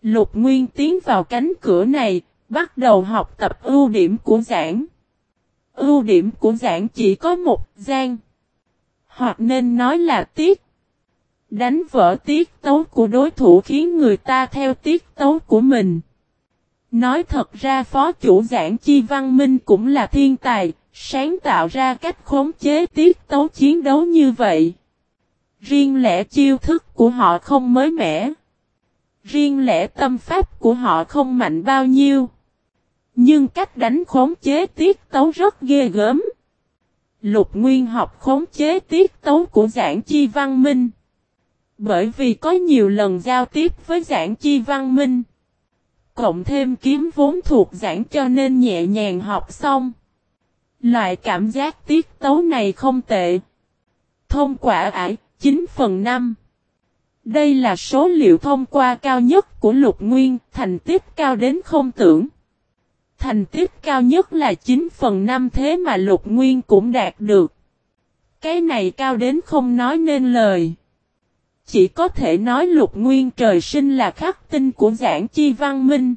Lục Nguyên tiến vào cánh cửa này, bắt đầu học tập ưu điểm của giảng. Ưu điểm của giảng chỉ có một gian, hoặc nên nói là tiết. Đánh vỡ tiết tấu của đối thủ khiến người ta theo tiết tấu của mình. Nói thật ra phó chủ giảng Chi Văn Minh cũng là thiên tài, sáng tạo ra cách khống chế tiết tấu chiến đấu như vậy. Riêng lẻ chiêu thức của họ không mới mẻ. Riêng lẻ tâm pháp của họ không mạnh bao nhiêu. Nhưng cách đánh khống chế tiết tấu rất ghê gớm. Lục Nguyên học khống chế tiết tấu của giảng Chi Văn Minh. Bởi vì có nhiều lần giao tiếp với giảng Chi Văn Minh. Cộng thêm kiếm vốn thuộc giảng cho nên nhẹ nhàng học xong. Loại cảm giác tiết tấu này không tệ. Thông qua ải 9/5. Đây là số liệu thông qua cao nhất của Lục Nguyên, thành tích cao đến không tưởng. Thành tích cao nhất là 9/5 thế mà Lục Nguyên cũng đạt được. Cái này cao đến không nói nên lời. Chỉ có thể nói Lục Nguyên trời sinh là khắc tinh của giảng Chi Văn Minh.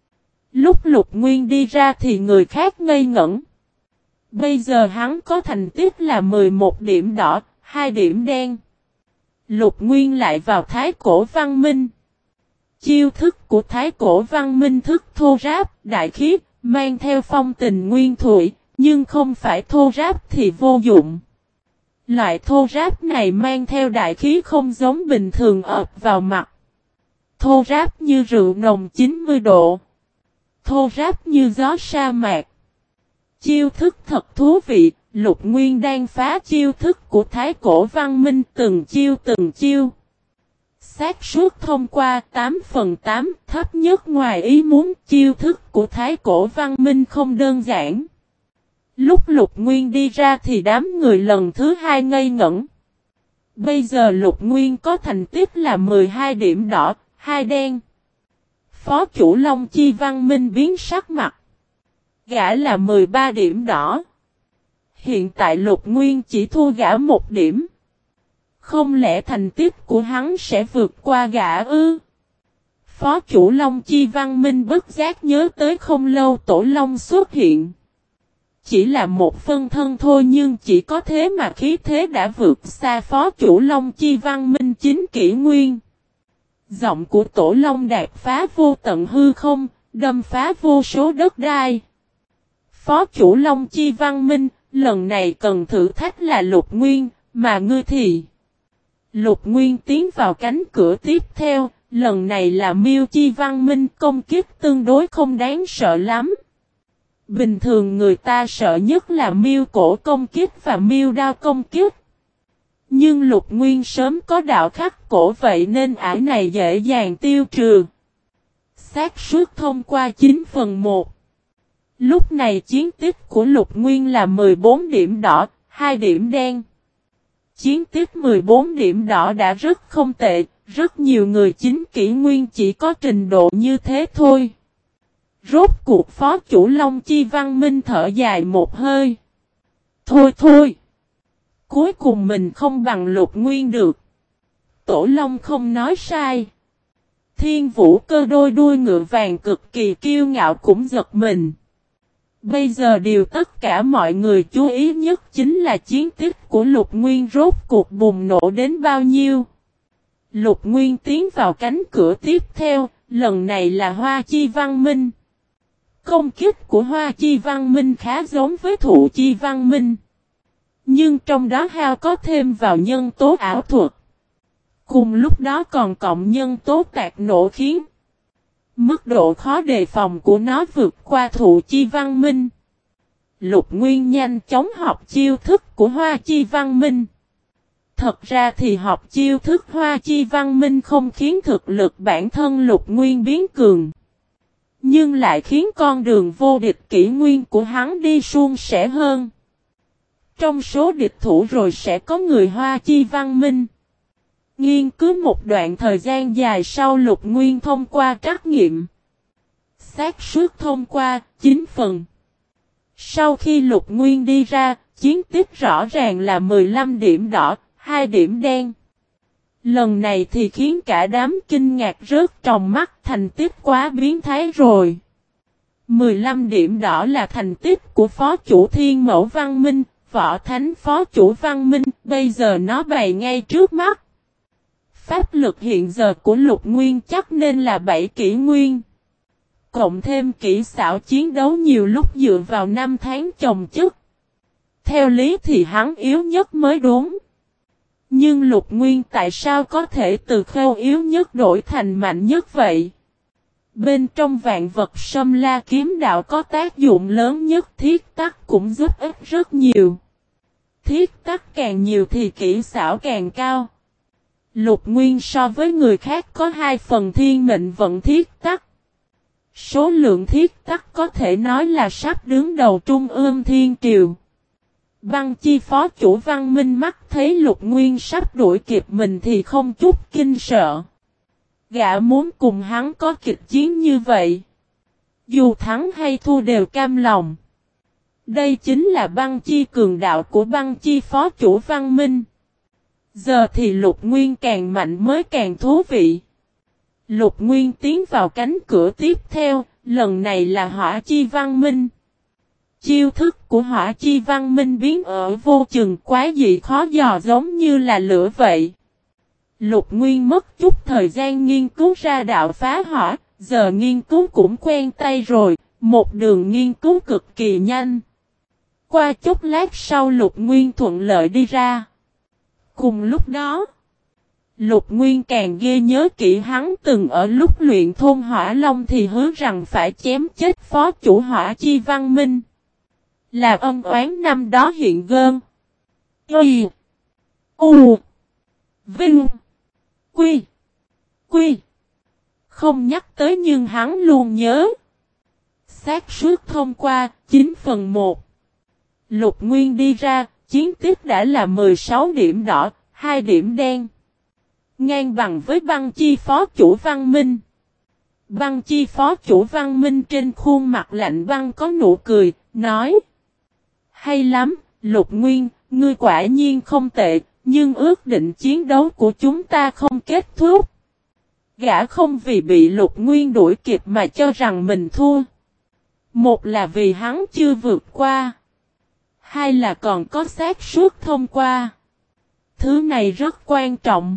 Lúc Lục Nguyên đi ra thì người khác ngây ngẩn. Bây giờ hắn có thành tích là 11 điểm đỏ, 2 điểm đen. Lục Nguyên lại vào Thái Cổ Văn Minh. Chiêu thức của Thái Cổ Văn Minh thức thô ráp, đại khí, mang theo phong tình nguyên thủy, nhưng không phải thô ráp thì vô dụng. Loại thô ráp này mang theo đại khí không giống bình thường ập vào mặt. Thô ráp như rượu nồng 90 độ. Thô ráp như gió sa mạc. Chiêu thức thật thú vị, Lục Nguyên đang phá chiêu thức của Thái Cổ Văn Minh từng chiêu. Xác suất thông qua 8/8, thấp nhất ngoài ý muốn, chiêu thức của Thái Cổ Văn Minh không đơn giản. Lúc Lục Nguyên đi ra thì đám người lần thứ hai ngây ngẩn. Bây giờ Lục Nguyên có thành tích là 12 điểm đỏ, 2 đen. Phó chủ Long Chi Văn Minh biến sắc mặt. Gã là 13 điểm đỏ. Hiện tại Lục Nguyên chỉ thua gã 1 điểm. Không lẽ thành tích của hắn sẽ vượt qua gã ư? Phó chủ Long Chi Văn Minh bất giác nhớ tới không lâu Tổ Long xuất hiện. Chỉ là một phân thân thôi nhưng chỉ có thế mà khí thế đã vượt xa phó chủ Long Chi Văn Minh 9 kỷ nguyên. Giọng của Tổ Long đạp phá vô tận hư không, đâm phá vô số đất đai. Phó chủ Long Chi Văn Minh, lần này cần thử thách là Lục Nguyên, mà ngươi thì... Lục Nguyên tiến vào cánh cửa tiếp theo, lần này là Miêu Chi Văn Minh, công kích tương đối không đáng sợ lắm. Bình thường người ta sợ nhất là Miêu cổ công kích và Miêu đao công kích. Nhưng Lục Nguyên sớm có đạo khắc cổ vậy nên ải này dễ dàng tiêu trừ. Xác suất thông qua 9/1. Lúc này chiến tích của Lục Nguyên là 14 điểm đỏ, 2 điểm đen. Chiến tích 14 điểm đỏ đã rất không tệ, rất nhiều người 9 kỷ nguyên chỉ có trình độ như thế thôi. Rốt cuộc phó chủ Long Chi Văn Minh thở dài một hơi. Thôi. Cuối cùng mình không bằng Lục Nguyên được. Tổ Long không nói sai. Thiên Vũ Cơ đôi đuôi ngựa vàng cực kỳ kiêu ngạo cũng giật mình. Bây giờ điều tất cả mọi người chú ý nhất chính là chiến tích của Lục Nguyên rốt cuộc bùng nổ đến bao nhiêu. Lục Nguyên tiến vào cánh cửa tiếp theo, lần này là Hoa Chi Văn Minh. Công kích của Hoa Chi Văn Minh khá giống với Thụ Chi Văn Minh. Nhưng trong đó hao có thêm vào nhân tố ảo thuật. Cùng lúc đó còn cộng nhân tố tạc nổ khiến mức độ khó đề phòng của nó vượt qua Thụ Chi Văn Minh. Lục Nguyên nhanh chóng học chiêu thức của Hoa Chi Văn Minh. Thật ra thì học chiêu thức Hoa Chi Văn Minh không khiến thực lực bản thân Lục Nguyên biến cường. Nhưng lại khiến con đường vô địch kỷ nguyên của hắn đi suôn sẻ hơn. Trong số địch thủ rồi sẽ có người Hoa Chi Văn Minh. Nghiên cứu một đoạn thời gian dài sau Lục Nguyên thông qua trắc nghiệm. Xác suất thông qua 9/. Sau khi Lục Nguyên đi ra, chiến tích rõ ràng là 15 điểm đỏ, 2 điểm đen. Lần này thì khiến cả đám kinh ngạc rớt tròng mắt, thành tích quá biến thái rồi. 15 điểm đỏ là thành tích của phó chủ Thiên Mẫu Văn Minh, Võ Thánh phó chủ Văn Minh, bây giờ nó bày ngay trước mắt. Pháp lực hiện giờ của Lục Nguyên chắc nên là 7 kỷ nguyên. Cộng thêm kỹ xảo chiến đấu nhiều lúc dựa vào 5 tháng chồng chất. Theo lý thì hắn yếu nhất mới đúng. Nhưng Lục Nguyên tại sao có thể từ khâu yếu nhất đổi thành mạnh nhất vậy? Bên trong vạn vật Sâm La kiếm đạo có tác dụng lớn nhất, thiết tắc cũng giúp ích rất nhiều. Thiết tắc càng nhiều thì kỹ xảo càng cao. Lục Nguyên so với người khác có 2 phần thiên mệnh vận thiết tắc. Số lượng thiết tắc có thể nói là sắp đứng đầu trung ương thiên triều. Băng Chi phó chủ Văn Minh mắt thấy Lục Nguyên sắp đuổi kịp mình thì không chút kinh sợ. Gã muốn cùng hắn có kịch chiến như vậy. Dù thắng hay thua đều cam lòng. Đây chính là Băng Chi cường đạo của Băng Chi phó chủ Văn Minh. Giờ thì Lục Nguyên càng mạnh mới càng thú vị. Lục Nguyên tiến vào cánh cửa tiếp theo, lần này là Hỏa Chi Văn Minh. Chiêu thức của Hỏa Chi Văn Minh biến ở vô chừng quá dị khó dò giống như là lửa vậy. Lục Nguyên mất chút thời gian nghiên cứu ra đạo phá hỏa, giờ nghiên cứu cũng quen tay rồi, một đường nghiên cứu cực kỳ nhanh. Qua chút lát sau Lục Nguyên thuận lợi đi ra. Cùng lúc đó, Lục Nguyên càng ghê nhớ kỹ hắn từng ở lúc luyện thôn Hỏa Long thì hứa rằng phải chém chết phó chủ Hỏa Chi Văn Minh. Là ân oán năm đó hiện gơn. Y. U. Vinh. Quy. Quy. Không nhắc tới nhưng hắn luôn nhớ. Xác suất thông qua 9/1. Lục Nguyên đi ra, chiến tích đã là 16 điểm đỏ, 2 điểm đen. Ngang bằng với Băng Chi phó chủ Văn Minh. Băng Chi phó chủ Văn Minh trên khuôn mặt lạnh băng có nụ cười, nói. Hay lắm, Lục Nguyên, ngươi quả nhiên không tệ, nhưng ước định chiến đấu của chúng ta không kết thúc. Gã không vì bị Lục Nguyên đuổi kịp mà cho rằng mình thua. Một là vì hắn chưa vượt qua. Hai là còn có xác suất thông qua. Thứ này rất quan trọng.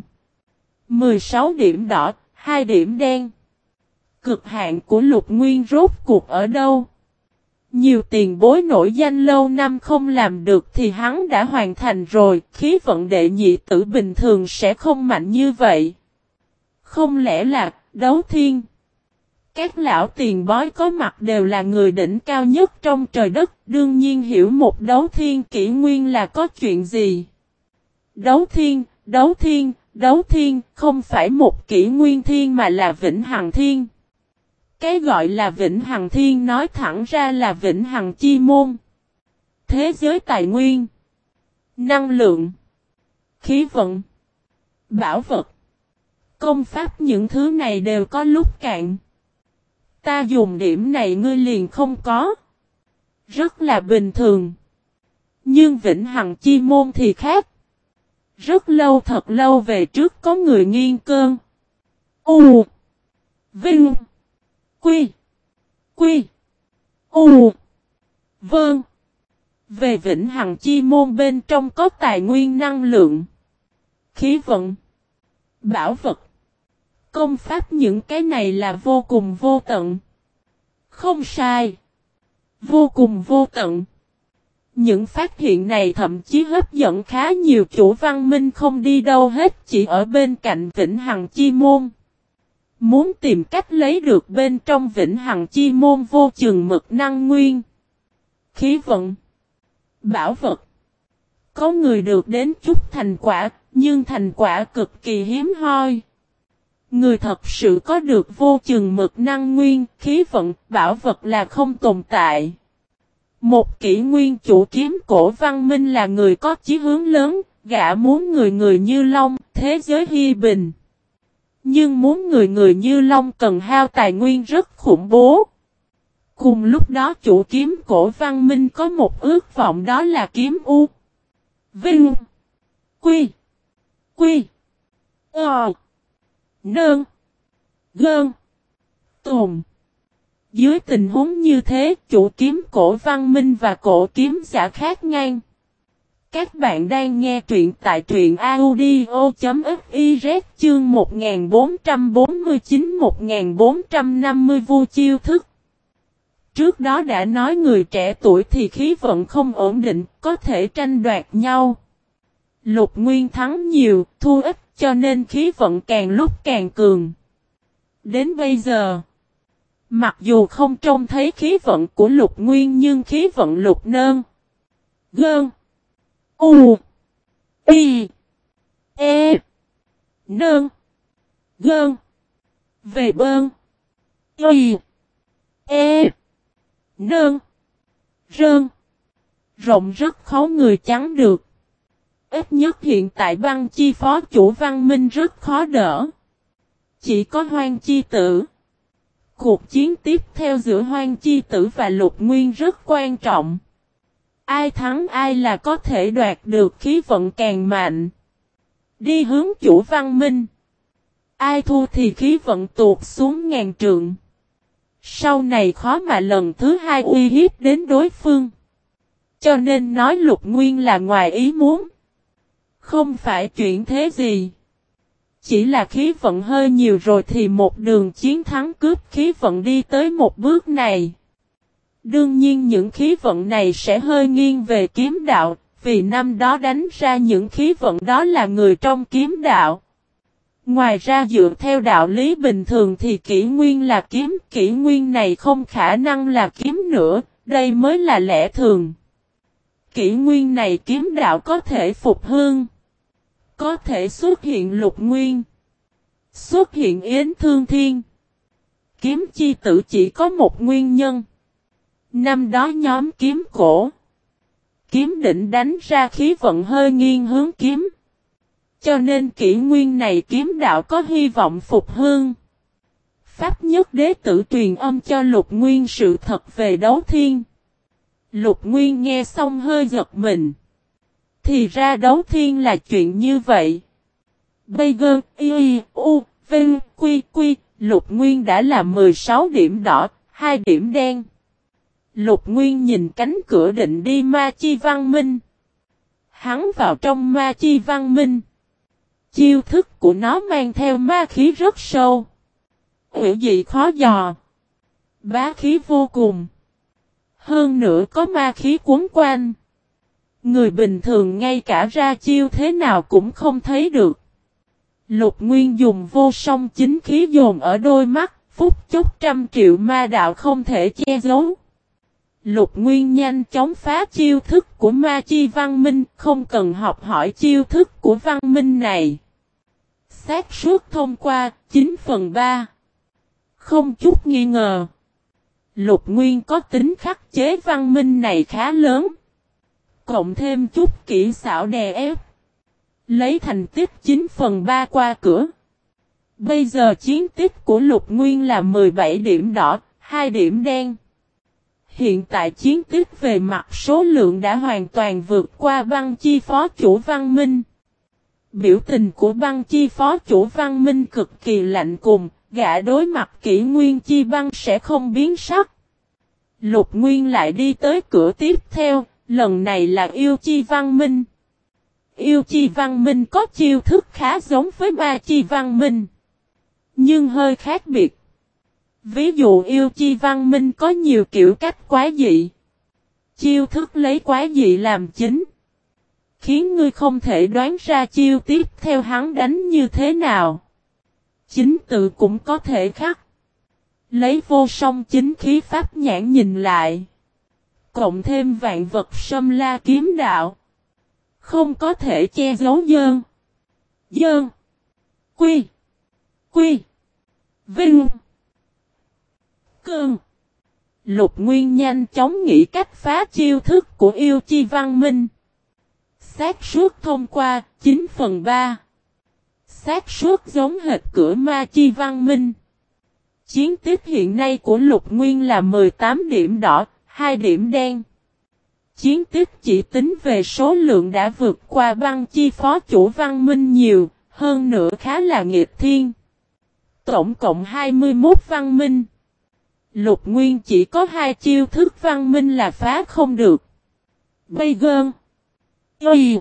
16 điểm đỏ, 2 điểm đen. Cực hạn của Lục Nguyên rốt cuộc ở đâu? Nhiều tiền bối nổi danh lâu năm không làm được thì hắn đã hoàn thành rồi, khí vận đệ nhị tử bình thường sẽ không mạnh như vậy. Không lẽ là đấu thiên? Các lão tiền bối có mặt đều là người đỉnh cao nhất trong trời đất, đương nhiên hiểu một đấu thiên kỷ nguyên là có chuyện gì. Đấu thiên, đấu thiên, đấu thiên, không phải một kỷ nguyên thiên mà là vĩnh hằng thiên. Cái gọi là vĩnh hằng thiên nói thẳng ra là vĩnh hằng chi môn. Thế giới tài nguyên, năng lượng, khí vận, bảo vật, công pháp những thứ này đều có lúc cạn. Ta dùng điểm này ngươi liền không có. Rất là bình thường. Nhưng vĩnh hằng chi môn thì khác. Rất lâu thật lâu về trước có người nghiên cơn. U. Vinh. Quy. Quy. U. Vâng. Về vĩnh hằng chi môn bên trong có tài nguyên năng lượng. Khí vận. Bảo vật. Công pháp những cái này là vô cùng vô tận. Không sai. Vô cùng vô tận. Những phát hiện này thậm chí hấp dẫn khá nhiều chủ văn minh không đi đâu hết, chỉ ở bên cạnh vĩnh hằng chi môn. Muốn tìm cách lấy được bên trong vĩnh hằng chi môn vô chừng mực năng nguyên. Khí vận. Bảo vật. Có người được đến chút thành quả, nhưng thành quả cực kỳ hiếm hoi. Người thật sự có được vô chừng mực năng nguyên, khí vận, bảo vật là không tồn tại. Một kỷ nguyên chủ kiếm cổ văn minh là người có chí hướng lớn, gã muốn người người như long, thế giới hy bình. Nhưng muốn người người như long cần hao tài nguyên rất khủng bố. Cùng lúc đó chủ kiếm cổ văn minh có một ước vọng đó là kiếm U. Vinh. Quy. Quy. Nơn. Gơn. Tồn. Dưới tình huống như thế, chủ kiếm cổ văn minh và cổ kiếm giả khác ngang. Các bạn đang nghe truyện tại truyện audio.fiz chương 1449-1450 Vu chiêu thức. Trước đó đã nói người trẻ tuổi thì khí vận không ổn định, có thể tranh đoạt nhau. Lục Nguyên thắng nhiều, thua ít, cho nên khí vận càng lúc càng cường. Đến bây giờ, mặc dù không trông thấy khí vận của Lục Nguyên nhưng khí vận Lục Nơn. Gơn. U. Y. E. Nơn. Gơn. Về bơn. Y. E. Nơn. Rơn. Rộng rất khó người chắn được. Ít nhất hiện tại Băng Chi phó chủ Văn Minh rất khó đỡ. Chỉ có Hoang Chi Tử. Cuộc chiến tiếp theo giữa Hoang Chi Tử và Lục Nguyên rất quan trọng. Ai thắng ai là có thể đoạt được khí vận càng mạnh. Đi hướng chủ Văn Minh. Ai thua thì khí vận tuột xuống ngàn trượng. Sau này khó mà lần thứ hai uy hiếp đến đối phương. Cho nên nói Lục Nguyên là ngoài ý muốn. Không phải chuyện thế gì. Chỉ là khí vận hơi nhiều rồi thì một đường chiến thắng cướp khí vận đi tới một bước này. Đương nhiên những khí vận này sẽ hơi nghiêng về kiếm đạo, vì năm đó đánh ra những khí vận đó là người trong kiếm đạo. Ngoài ra dựa theo đạo lý bình thường thì kỷ nguyên là kiếm, kỷ nguyên này không khả năng là kiếm nữa, đây mới là lẽ thường. Kỷ nguyên này kiếm đạo có thể phục hương. Có thể xuất hiện Lục Nguyên. Xuất hiện Yến Thương Thiên. Kiếm chi tử chỉ có một nguyên nhân. Năm đó nhóm kiếm cổ. Kiếm định đánh ra khí vận hơi nghiêng hướng kiếm. Cho nên kỷ nguyên này kiếm đạo có hy vọng phục hương. Pháp nhất đế tử truyền âm cho Lục Nguyên sự thật về đấu thiên. Lục Nguyên nghe xong hơi giật mình. Thì ra đấu thiên là chuyện như vậy. Bây giờ, y, u, vinh, quy, quy, Lục Nguyên đã là 16 điểm đỏ, 2 điểm đen. Lục Nguyên nhìn cánh cửa định đi Ma Chi Văn Minh. Hắn vào trong Ma Chi Văn Minh. Chiêu thức của nó mang theo ma khí rất sâu. Hữu dị khó dò. Bá khí vô cùng. Hơn nữa có ma khí cuốn quanh. Người bình thường ngay cả ra chiêu thế nào cũng không thấy được. Lục Nguyên dùng vô song chính khí dồn ở đôi mắt, phút chốc 100 triệu ma đạo không thể che giấu. Lục Nguyên nhanh chóng phá chiêu thức của Ma Chi Văn Minh, không cần học hỏi chiêu thức của Văn Minh này. Xác suất thông qua 9/3. Không chút nghi ngờ. Lục Nguyên có tính khắc chế Văn Minh này khá lớn. Cộng thêm chút kỹ xảo đè ép. Lấy thành tích 9/3 qua cửa. Bây giờ chiến tích của Lục Nguyên là 17 điểm đỏ, 2 điểm đen. Hiện tại chiến tích về mặt số lượng đã hoàn toàn vượt qua Băng Chi phó chủ Văn Minh. Biểu tình của Băng Chi phó chủ Văn Minh cực kỳ lạnh cùng, gã đối mặt kỷ nguyên chi băng sẽ không biến sắc. Lục Nguyên lại đi tới cửa tiếp theo, lần này là yêu chi Văn Minh. Yêu chi Văn Minh có chiêu thức khá giống với Ma Chi Văn Minh, nhưng hơi khác biệt. Ví dụ yêu chi Văn Minh có nhiều kiểu cách quái dị. Chiêu thức lấy quái dị làm chính. Khiến ngươi không thể đoán ra chiêu tiếp theo hắn đánh như thế nào. Chính tự cũng có thể khác. Lấy vô song chính khí pháp nhãn nhìn lại. Cộng thêm vạn vật xâm la kiếm đạo. Không có thể che giấu dơn. Dơn. Quy. Quy. Vinh. Cơn. Lục Nguyên nhanh chóng nghĩ cách phá chiêu thức của yêu chi Văn Minh. Xác suất thông qua 9/3. Xác suất giống hệt cửa Ma Chi Văn Minh. Chiến tích hiện nay của Lục Nguyên là 18 điểm đỏ, 2 điểm đen. Chiến tích chỉ tính về số lượng đã vượt qua Băng Chi phó chủ Văn Minh nhiều, Hơn nữa khá là nghịch thiên. Tổng cộng 21 văn minh. Lục Nguyên chỉ có 2 chiêu thức văn minh là phá không được. Bây gơn. Y.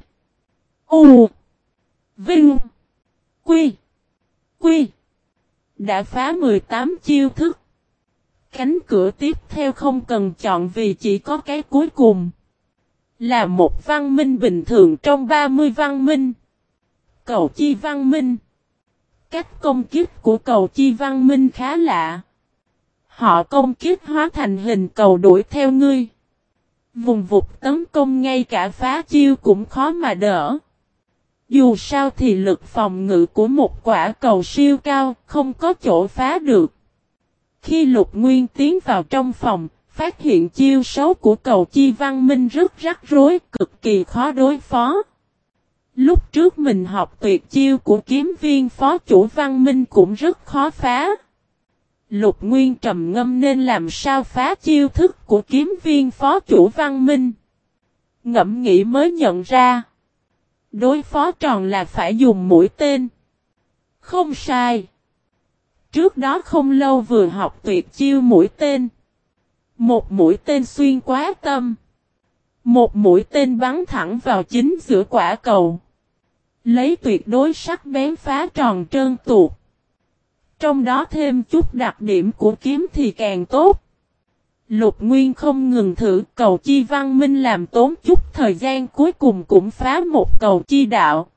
U. Vinh. Quy. Quy. Đã phá 18 chiêu thức. Cánh cửa tiếp theo không cần chọn vì chỉ có cái cuối cùng. Là một văn minh bình thường trong 30 văn minh. Cầu chi văn minh. Cách công kích của cầu chi văn minh khá lạ. Họ công kích hóa thành hình cầu đuổi theo ngươi. Vùng vụt tấn công ngay cả phá chiêu cũng khó mà đỡ. Dù sao thì lực phòng ngự của một quả cầu siêu cao không có chỗ phá được. Khi Lục Nguyên tiến vào trong phòng, phát hiện chiêu số của cầu chi văn minh rất rắc rối, cực kỳ khó đối phó. Lúc trước mình học tuyệt chiêu của kiếm viên phó chủ văn minh cũng rất khó phá. Lục Nguyên trầm ngâm nên làm sao phá chiêu thức của kiếm viên phó chủ văn minh. Ngẫm nghĩ mới nhận ra. Đối phó tròn là phải dùng mũi tên. Không sai. Trước đó không lâu vừa học tuyệt chiêu mũi tên. Một mũi tên xuyên quá tâm. Một mũi tên bắn thẳng vào chính giữa quả cầu. Lấy tuyệt đối sắc bén phá tròn trơn tuột. Trong đó thêm chút đặc điểm của kiếm thì càng tốt. Lục Nguyên không ngừng thử cầu chi văn minh làm tốn chút thời gian cuối cùng cũng phá một cầu chi đạo.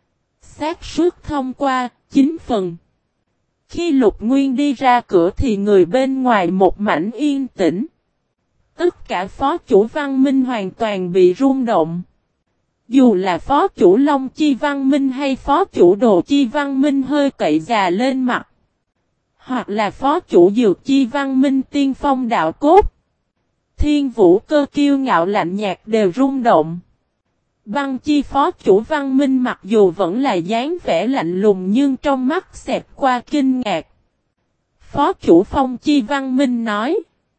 Xác suất thông qua 9 phần. Khi Lục Nguyên đi ra cửa thì người bên ngoài một mảnh yên tĩnh. Tất cả phó chủ văn minh hoàn toàn bị rung động. Dù là phó chủ Long Chi Văn Minh hay phó chủ Đồ Chi Văn Minh hơi cậy già lên mặt. Hoặc là phó chủ Dược Chi Văn Minh Tiên Phong Đạo Cốt. Thiên Vũ Cơ kiêu ngạo lạnh nhạt đều rung động. Băng Chi phó chủ Văn Minh mặc dù vẫn là dáng vẻ lạnh lùng nhưng trong mắt xẹt qua kinh ngạc. Phó chủ Phong Chi Văn Minh nói.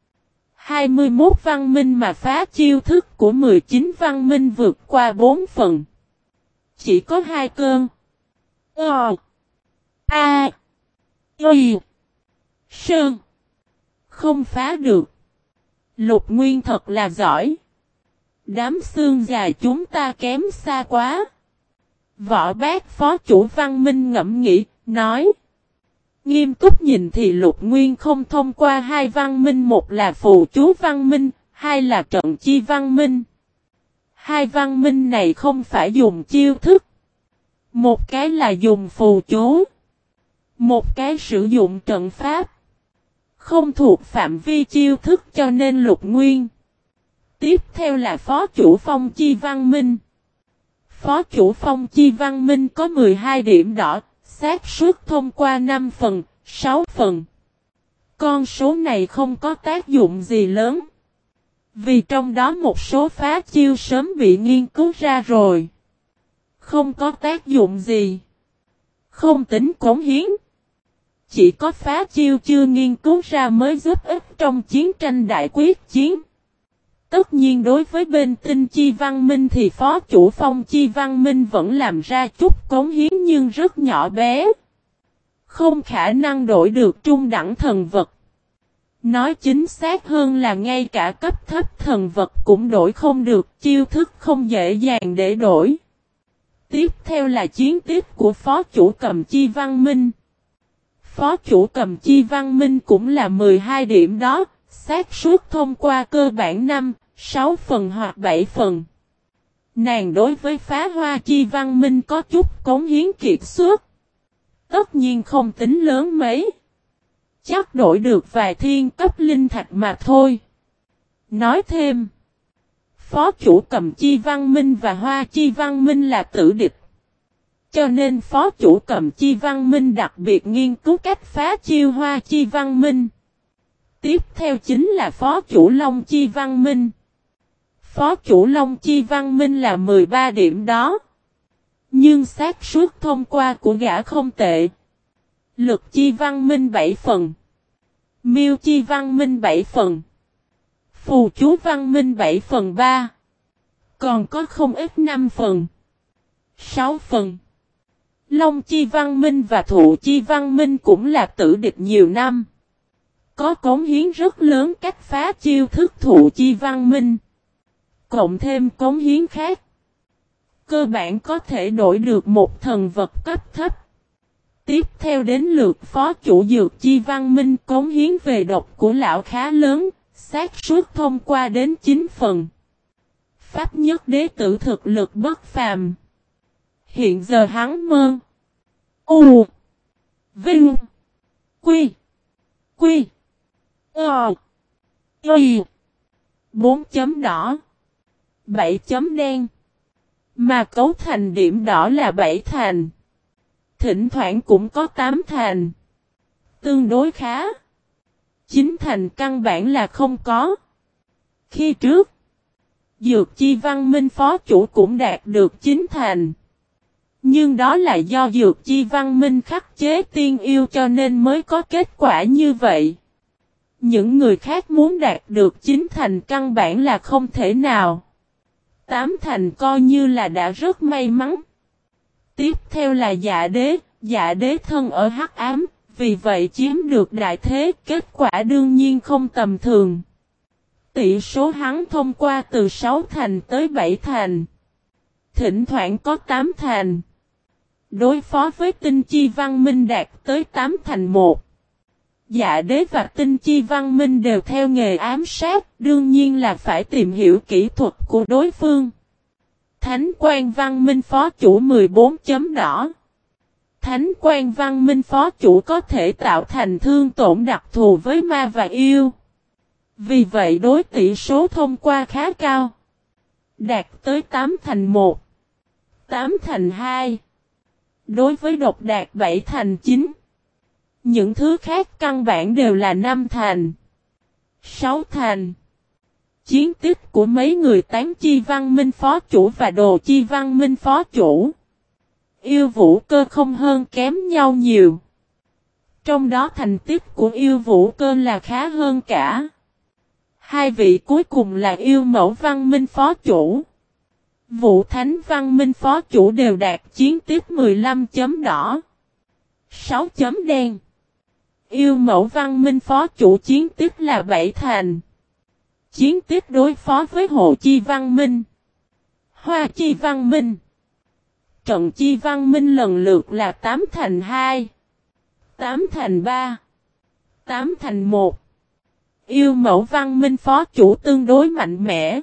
21 văn minh mà phá chiêu thức của 19 văn minh vượt qua 4 phần. Chỉ có 2 cơn. A. Y. Sơn. Không phá được. Lục Nguyên thật là giỏi. Đám xương dài chúng ta kém xa quá. Võ Bác phó chủ văn minh ngẫm nghĩ, nói. Nghiêm túc nhìn thì Lục Nguyên không thông qua 2 văn minh, một là phù chú văn minh, 2 là trận chi văn minh. 2 văn minh này không phải dùng chiêu thức. Một cái là dùng phù chú. Một cái sử dụng trận pháp. Không thuộc phạm vi chiêu thức cho nên Lục Nguyên. Tiếp theo là phó chủ Phong Chi Văn Minh. Phó chủ Phong Chi Văn Minh có 12 điểm đỏ. Xác suất thông qua 5 phần, 6 phần. Con số này không có tác dụng gì lớn. Vì trong đó một số phá chiêu sớm bị nghiên cứu ra rồi. Không có tác dụng gì. Không tính cống hiến. Chỉ có phá chiêu chưa nghiên cứu ra mới giúp ích trong chiến tranh đại quyết chiến. Tất nhiên đối với bên Tinh Chi Văn Minh thì phó chủ Phong Chi Văn Minh vẫn làm ra chút cống hiến nhưng rất nhỏ bé. Không khả năng đổi được trung đẳng thần vật. Nói chính xác hơn là ngay cả cấp thấp thần vật cũng đổi không được, chiêu thức không dễ dàng để đổi. Tiếp theo là chiến tiếp của phó chủ Cầm Chi Văn Minh. Phó chủ Cầm Chi Văn Minh cũng là 12 điểm đó, xác suất thông qua cơ bản 5, 6 phần hoặc 7 phần. Nàng đối với phá hoa chi văn minh có chút cống hiến kiệt xuất. Tất nhiên không tính lớn mấy. Chắc đổi được vài thiên cấp linh thạch mà thôi. Nói thêm. Phó chủ Cầm Chi Văn Minh và Hoa Chi Văn Minh là tử địch. Cho nên phó chủ Cầm Chi Văn Minh đặc biệt nghiên cứu cách phá chiêu Hoa Chi Văn Minh. Tiếp theo chính là phó chủ Long Chi Văn Minh. Phó chủ Long Chi Văn Minh là 13 điểm đó. Nhưng xác suất thông qua của gã không tệ. Lực Chi Văn Minh 7 phần. Miêu Chi Văn Minh 7 phần. Phù chú Văn Minh 7 phần 3. Còn có không ít 5 phần. 6 phần. Long Chi Văn Minh và Thụ Chi Văn Minh cũng là tử địch nhiều năm. Có cống hiến rất lớn cách phá chiêu thức Thụ Chi Văn Minh. Cộng thêm cống hiến khác. Cơ bản có thể đổi được một thần vật cấp thấp. Tiếp theo đến lượt phó chủ Dược Chi Văn Minh, cống hiến về độc của lão khá lớn, xác suất thông qua đến 9 phần. Pháp nhất đế tử thực lực bất phàm. Hiện giờ hắn mơ. U. Vinh. Quy. Quy. Y. 4 chấm đỏ. 7 chấm đen. Mà cấu thành điểm đỏ là 7 thành. Thỉnh thoảng cũng có 8 thành. Tương đối khá. 9 thành căn bản là không có. Khi trước, Dược Chi Văn Minh phó chủ cũng đạt được 9 thành. Nhưng đó là do Dược Chi Văn Minh khắc chế tiên yêu cho nên mới có kết quả như vậy. Những người khác muốn đạt được 9 thành căn bản là không thể nào. 8 thành coi như là đã rất may mắn. Tiếp theo là Dạ đế thân ở hắc ám, vì vậy chiếm được đại thế, kết quả đương nhiên không tầm thường. Tỷ số hắn thông qua từ 6 thành tới 7 thành. Thỉnh thoảng có 8 thành. Đối phó với Tinh Chi Văn Minh đạt tới 8 thành 1. Dạ đế và Tinh Chi Văn Minh đều theo nghề ám sát, đương nhiên là phải tìm hiểu kỹ thuật của đối phương. Thánh Quan Văn Minh phó chủ 14 chấm đỏ. Thánh Quan Văn Minh phó chủ có thể tạo thành thương tổn đặc thù với ma và yêu. Vì vậy đối tỷ số thông qua khá cao. Đạt tới 8 thành 1. 8 thành 2. Đối với độc đạt 7 thành 9. Những thứ khác căn bản đều là 5 thành. 6 thành. Chiến tích của mấy người Tán Chi Văn Minh phó chủ và Đồ Chi Văn Minh phó chủ. Yêu Vũ Cơ không hơn kém nhau nhiều. Trong đó thành tích của Yêu Vũ Cơ là khá hơn cả. Hai vị cuối cùng là Yêu Mẫu Văn Minh phó chủ. Vũ Thánh Văn Minh phó chủ đều đạt chiến tích 15 chấm đỏ. 6 chấm đen. Yêu Mẫu Văn Minh phó chủ chiến tích là 7 thành. Chiến tích đối phó với Hồ Chi Văn Minh, Hoa Chi Văn Minh, Trận Chi Văn Minh lần lượt là 8 thành 2, 8 thành 3, 8 thành 1. Yêu Mẫu Văn Minh phó chủ tương đối mạnh mẽ.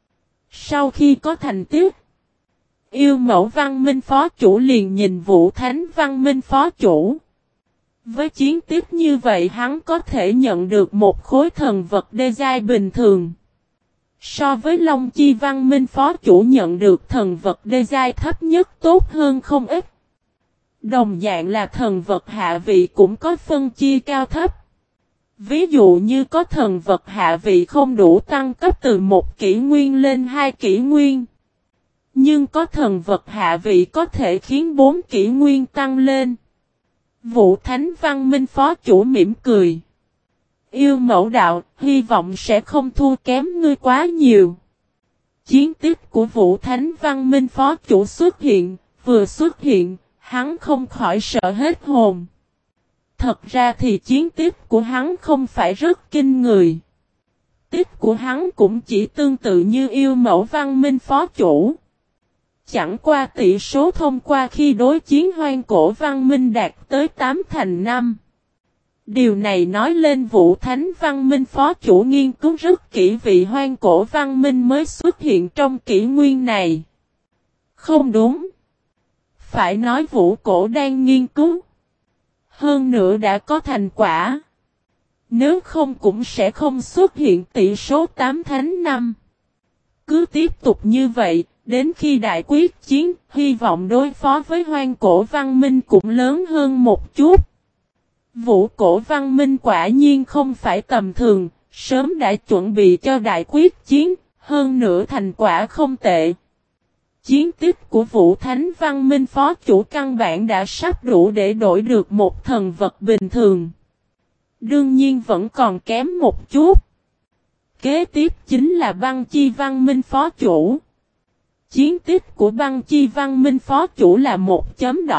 Sau khi có thành tích, Yêu Mẫu Văn Minh phó chủ liền nhìn Vũ Thánh Văn Minh phó chủ. Với chiến tích như vậy hắn có thể nhận được một khối thần vật đê giai bình thường. So với Long Chi Văn Minh phó chủ nhận được thần vật đê giai thấp nhất tốt hơn không ít. Đồng dạng là thần vật hạ vị cũng có phân chia cao thấp. Ví dụ như có thần vật hạ vị không đủ tăng cấp từ 1 kỷ nguyên lên 2 kỷ nguyên. Nhưng có thần vật hạ vị có thể khiến 4 kỷ nguyên tăng lên. Vũ Thánh Văn Minh phó chủ mỉm cười. Yêu Mẫu đạo, hy vọng sẽ không thua kém ngươi quá nhiều. Chiến tích của Vũ Thánh Văn Minh phó chủ vừa xuất hiện, hắn không khỏi sợ hết hồn. Thật ra thì chiến tích của hắn không phải rất kinh người. Tích của hắn cũng chỉ tương tự như Yêu Mẫu Văn Minh phó chủ. Chẳng qua tỷ số thông qua khi đối chiến Hoang Cổ Văn Minh đạt tới 8 thành 5. Điều này nói lên Vũ Thánh Văn Minh phó chủ nghiên cứu rất kỹ vị Hoang Cổ Văn Minh mới xuất hiện trong kỷ nguyên này. Không đúng. Phải nói Vũ Cổ đang nghiên cứu. Hơn nữa đã có thành quả. Nếu không cũng sẽ không xuất hiện tỷ số 8 thánh 5. Cứ tiếp tục như vậy. Đến khi đại quyết chiến, hy vọng đối phó với Hoang Cổ Văn Minh cũng lớn hơn một chút. Vũ Cổ Văn Minh quả nhiên không phải tầm thường, sớm đã chuẩn bị cho đại quyết chiến, hơn nữa thành quả không tệ. Chiến tích của Vũ Thánh Văn Minh phó chủ căn bản đã sắp đủ để đổi được một thần vật bình thường. Đương nhiên vẫn còn kém một chút. Kế tiếp chính là Băng Chi Văn Minh phó chủ. Chiến tích của Băng Chi Văn Minh phó chủ là 1 chấm đỏ,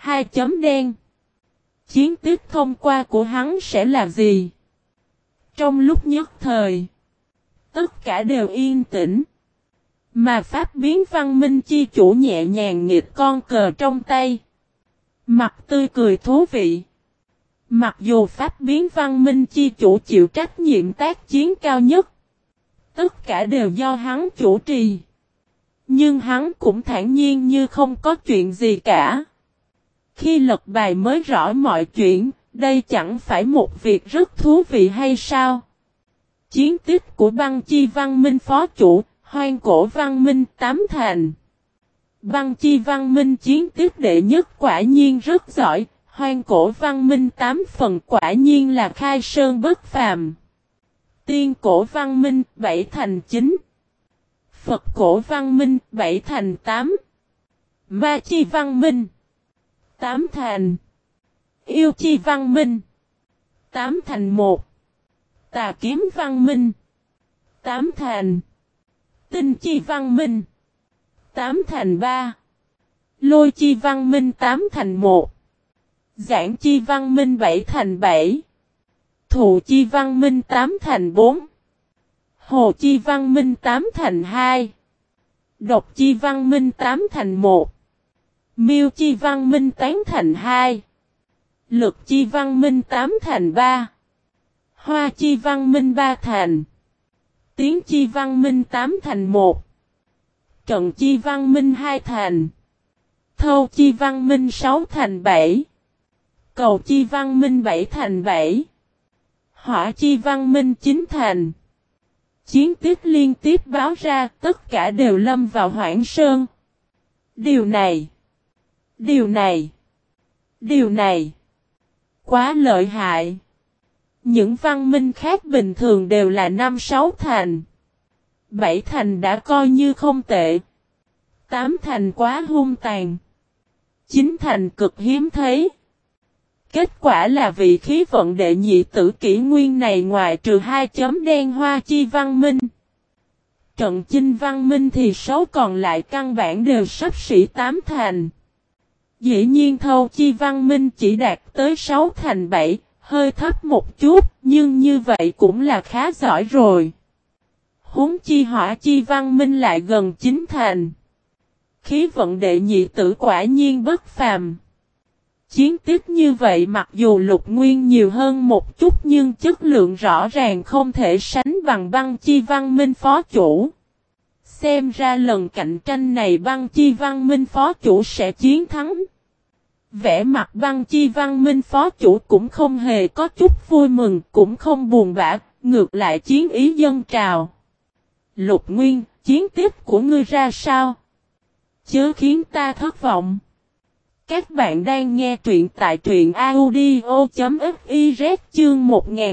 2 chấm đen. Chiến tích thông qua của hắn sẽ là gì? Trong lúc nhất thời, tất cả đều yên tĩnh. Mà pháp biến văn minh chi chủ nhẹ nhàng nghịch con cờ trong tay. Mặt tươi cười thú vị. Mặc dù pháp biến văn minh chi chủ chịu trách nhiệm tác chiến cao nhất. Tất cả đều do hắn chủ trì. Nhưng hắn cũng thản nhiên như không có chuyện gì cả. Khi lật bài mới rõ mọi chuyện, đây chẳng phải một việc rất thú vị hay sao? Chiến tích của băng chi văn minh phó chủ, hoang cổ văn minh 8 thành. Băng chi văn minh chiến tích đệ nhất quả nhiên rất giỏi, hoang cổ văn minh 8 phần quả nhiên là khai sơn bất phàm. Tiên cổ văn minh 7 thành 9. Phật cổ văn minh 7 thành 8. Ma chi văn minh 8 thành. Yêu chi văn minh 8 thành 1. Tà kiếm văn minh 8 thành. Tinh chi văn minh 8 thành 3. Lôi chi văn minh 8 thành 1. Giảng chi văn minh 7 thành 7. Thụ chi văn minh 8 thành 4. Hồ chi văn minh 8 thành 2. Độc chi văn minh 8 thành 1. Miêu chi văn minh 8 thành 2. Lực chi văn minh 8 thành 3. Hoa chi văn minh 3 thành. Tiếng chi văn minh 8 thành 1. Trận chi văn minh 2 thành. Thâu chi văn minh 6 thành 7. Cầu chi văn minh 7 thành 7. Hỏa chi văn minh 9 thành. Chiến tích liên tiếp báo ra, tất cả đều lâm vào hoảng sơn. Điều này. Quá lợi hại. Những văn minh khác bình thường đều là 5-6 thành. 7 thành đã coi như không tệ. 8 thành quá hung tàn. 9 thành cực hiếm thấy. Kết quả là vị khí vận đệ nhị tử kỷ nguyên này ngoại trừ 2 chấm đen hoa chi văn minh. Trận chinh văn minh thì số còn lại căn bản đều xấp xỉ 8 thành. Dĩ nhiên thâu chi văn minh chỉ đạt tới 6 thành 7, hơi thấp một chút, nhưng như vậy cũng là khá giỏi rồi. Huống chi hỏa chi văn minh lại gần 9 thành. Khí vận đệ nhị tử quả nhiên bất phàm. Chiến tích như vậy mặc dù lục nguyên nhiều hơn một chút nhưng chất lượng rõ ràng không thể sánh bằng băng chi văn minh phó chủ. Xem ra lần cạnh tranh này băng chi văn minh phó chủ sẽ chiến thắng. Vẻ mặt băng chi văn minh phó chủ cũng không hề có chút vui mừng, cũng không buồn bã, ngược lại chiến ý dâng trào. Lục Nguyên, chiến tích của ngươi ra sao? Chớ khiến ta thất vọng. Các bạn đang nghe truyện tại truyện audio.fiz chương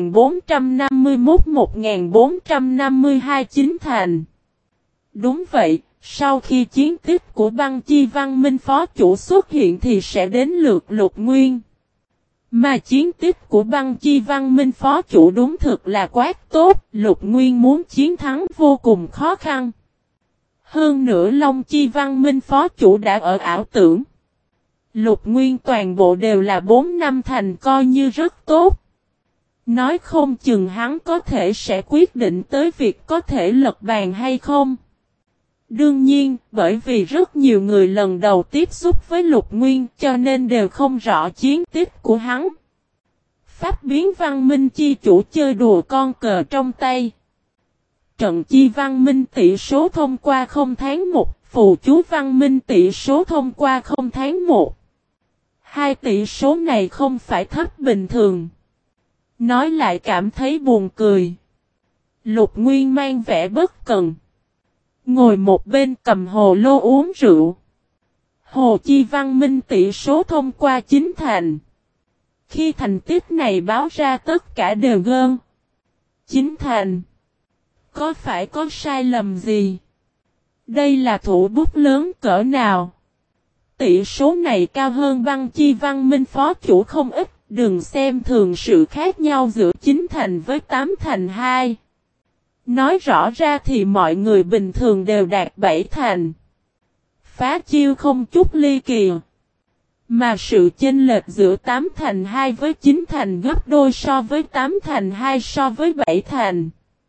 1451-1452 chín thành. Đúng vậy, sau khi chiến tích của băng chi văn minh phó chủ xuất hiện thì sẽ đến lượt Lục Nguyên. Mà chiến tích của băng chi văn minh phó chủ đúng thực là quá tốt, Lục Nguyên muốn chiến thắng vô cùng khó khăn. Hơn nữa Long chi văn minh phó chủ đã ở ảo tưởng. Lục Nguyên toàn bộ đều là 4 năm thành coi như rất tốt. Nói không chừng hắn có thể sẽ quyết định tới việc có thể lật bàn hay không. Đương nhiên, bởi vì rất nhiều người lần đầu tiếp xúc với Lục Nguyên cho nên đều không rõ chiến tích của hắn. Pháp biến văn minh chi chủ chơi đùa con cờ trong tay. Trận chi văn minh tỷ số thông qua 0 tháng 1, phù chú văn minh tỷ số thông qua 0 tháng 1. Hai tỷ số này không phải thấp bình thường. Nói lại cảm thấy buồn cười. Lục Nguyên mang vẻ bất cần. Ngồi một bên cầm hồ lô uống rượu. Hồ chi văn minh tỷ số thông qua 9 thành. Khi thành tích này báo ra tất cả đều gơn. 9 thành. Có phải có sai lầm gì? Đây là thủ bút lớn cỡ nào? Tỷ số này cao hơn băng chi văn minh phó chủ không ít. Đừng xem thường sự khác nhau giữa 9 thành với 8 thành 2. Nói rõ ra thì mọi người bình thường đều đạt 7 thành. Phá chiêu không chút ly kỳ. Mà sự chênh lệch giữa 8 thành 2 với 9 thành gấp đôi so với 8 thành 2 so với 7 thành.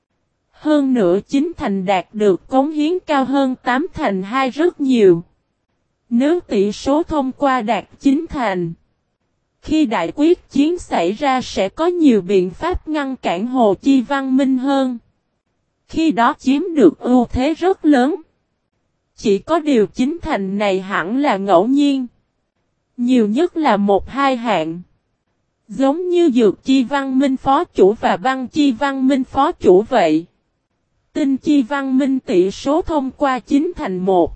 Hơn nữa 9 thành đạt được cống hiến cao hơn 8 thành 2 rất nhiều. Nếu tỷ số thông qua đạt 9 thành, khi đại quyết chiến xảy ra sẽ có nhiều biện pháp ngăn cản Hồ Chi Văn Minh hơn. Khi đó chiếm được ưu thế rất lớn. Chỉ có điều 9 thành này hẳn là ngẫu nhiên. Nhiều nhất là 1-2 hạng. Giống như Dược Chi Văn Minh phó chủ và Băng Chi Văn Minh phó chủ vậy. Tinh Chi Văn Minh tỷ số thông qua 9 thành 1.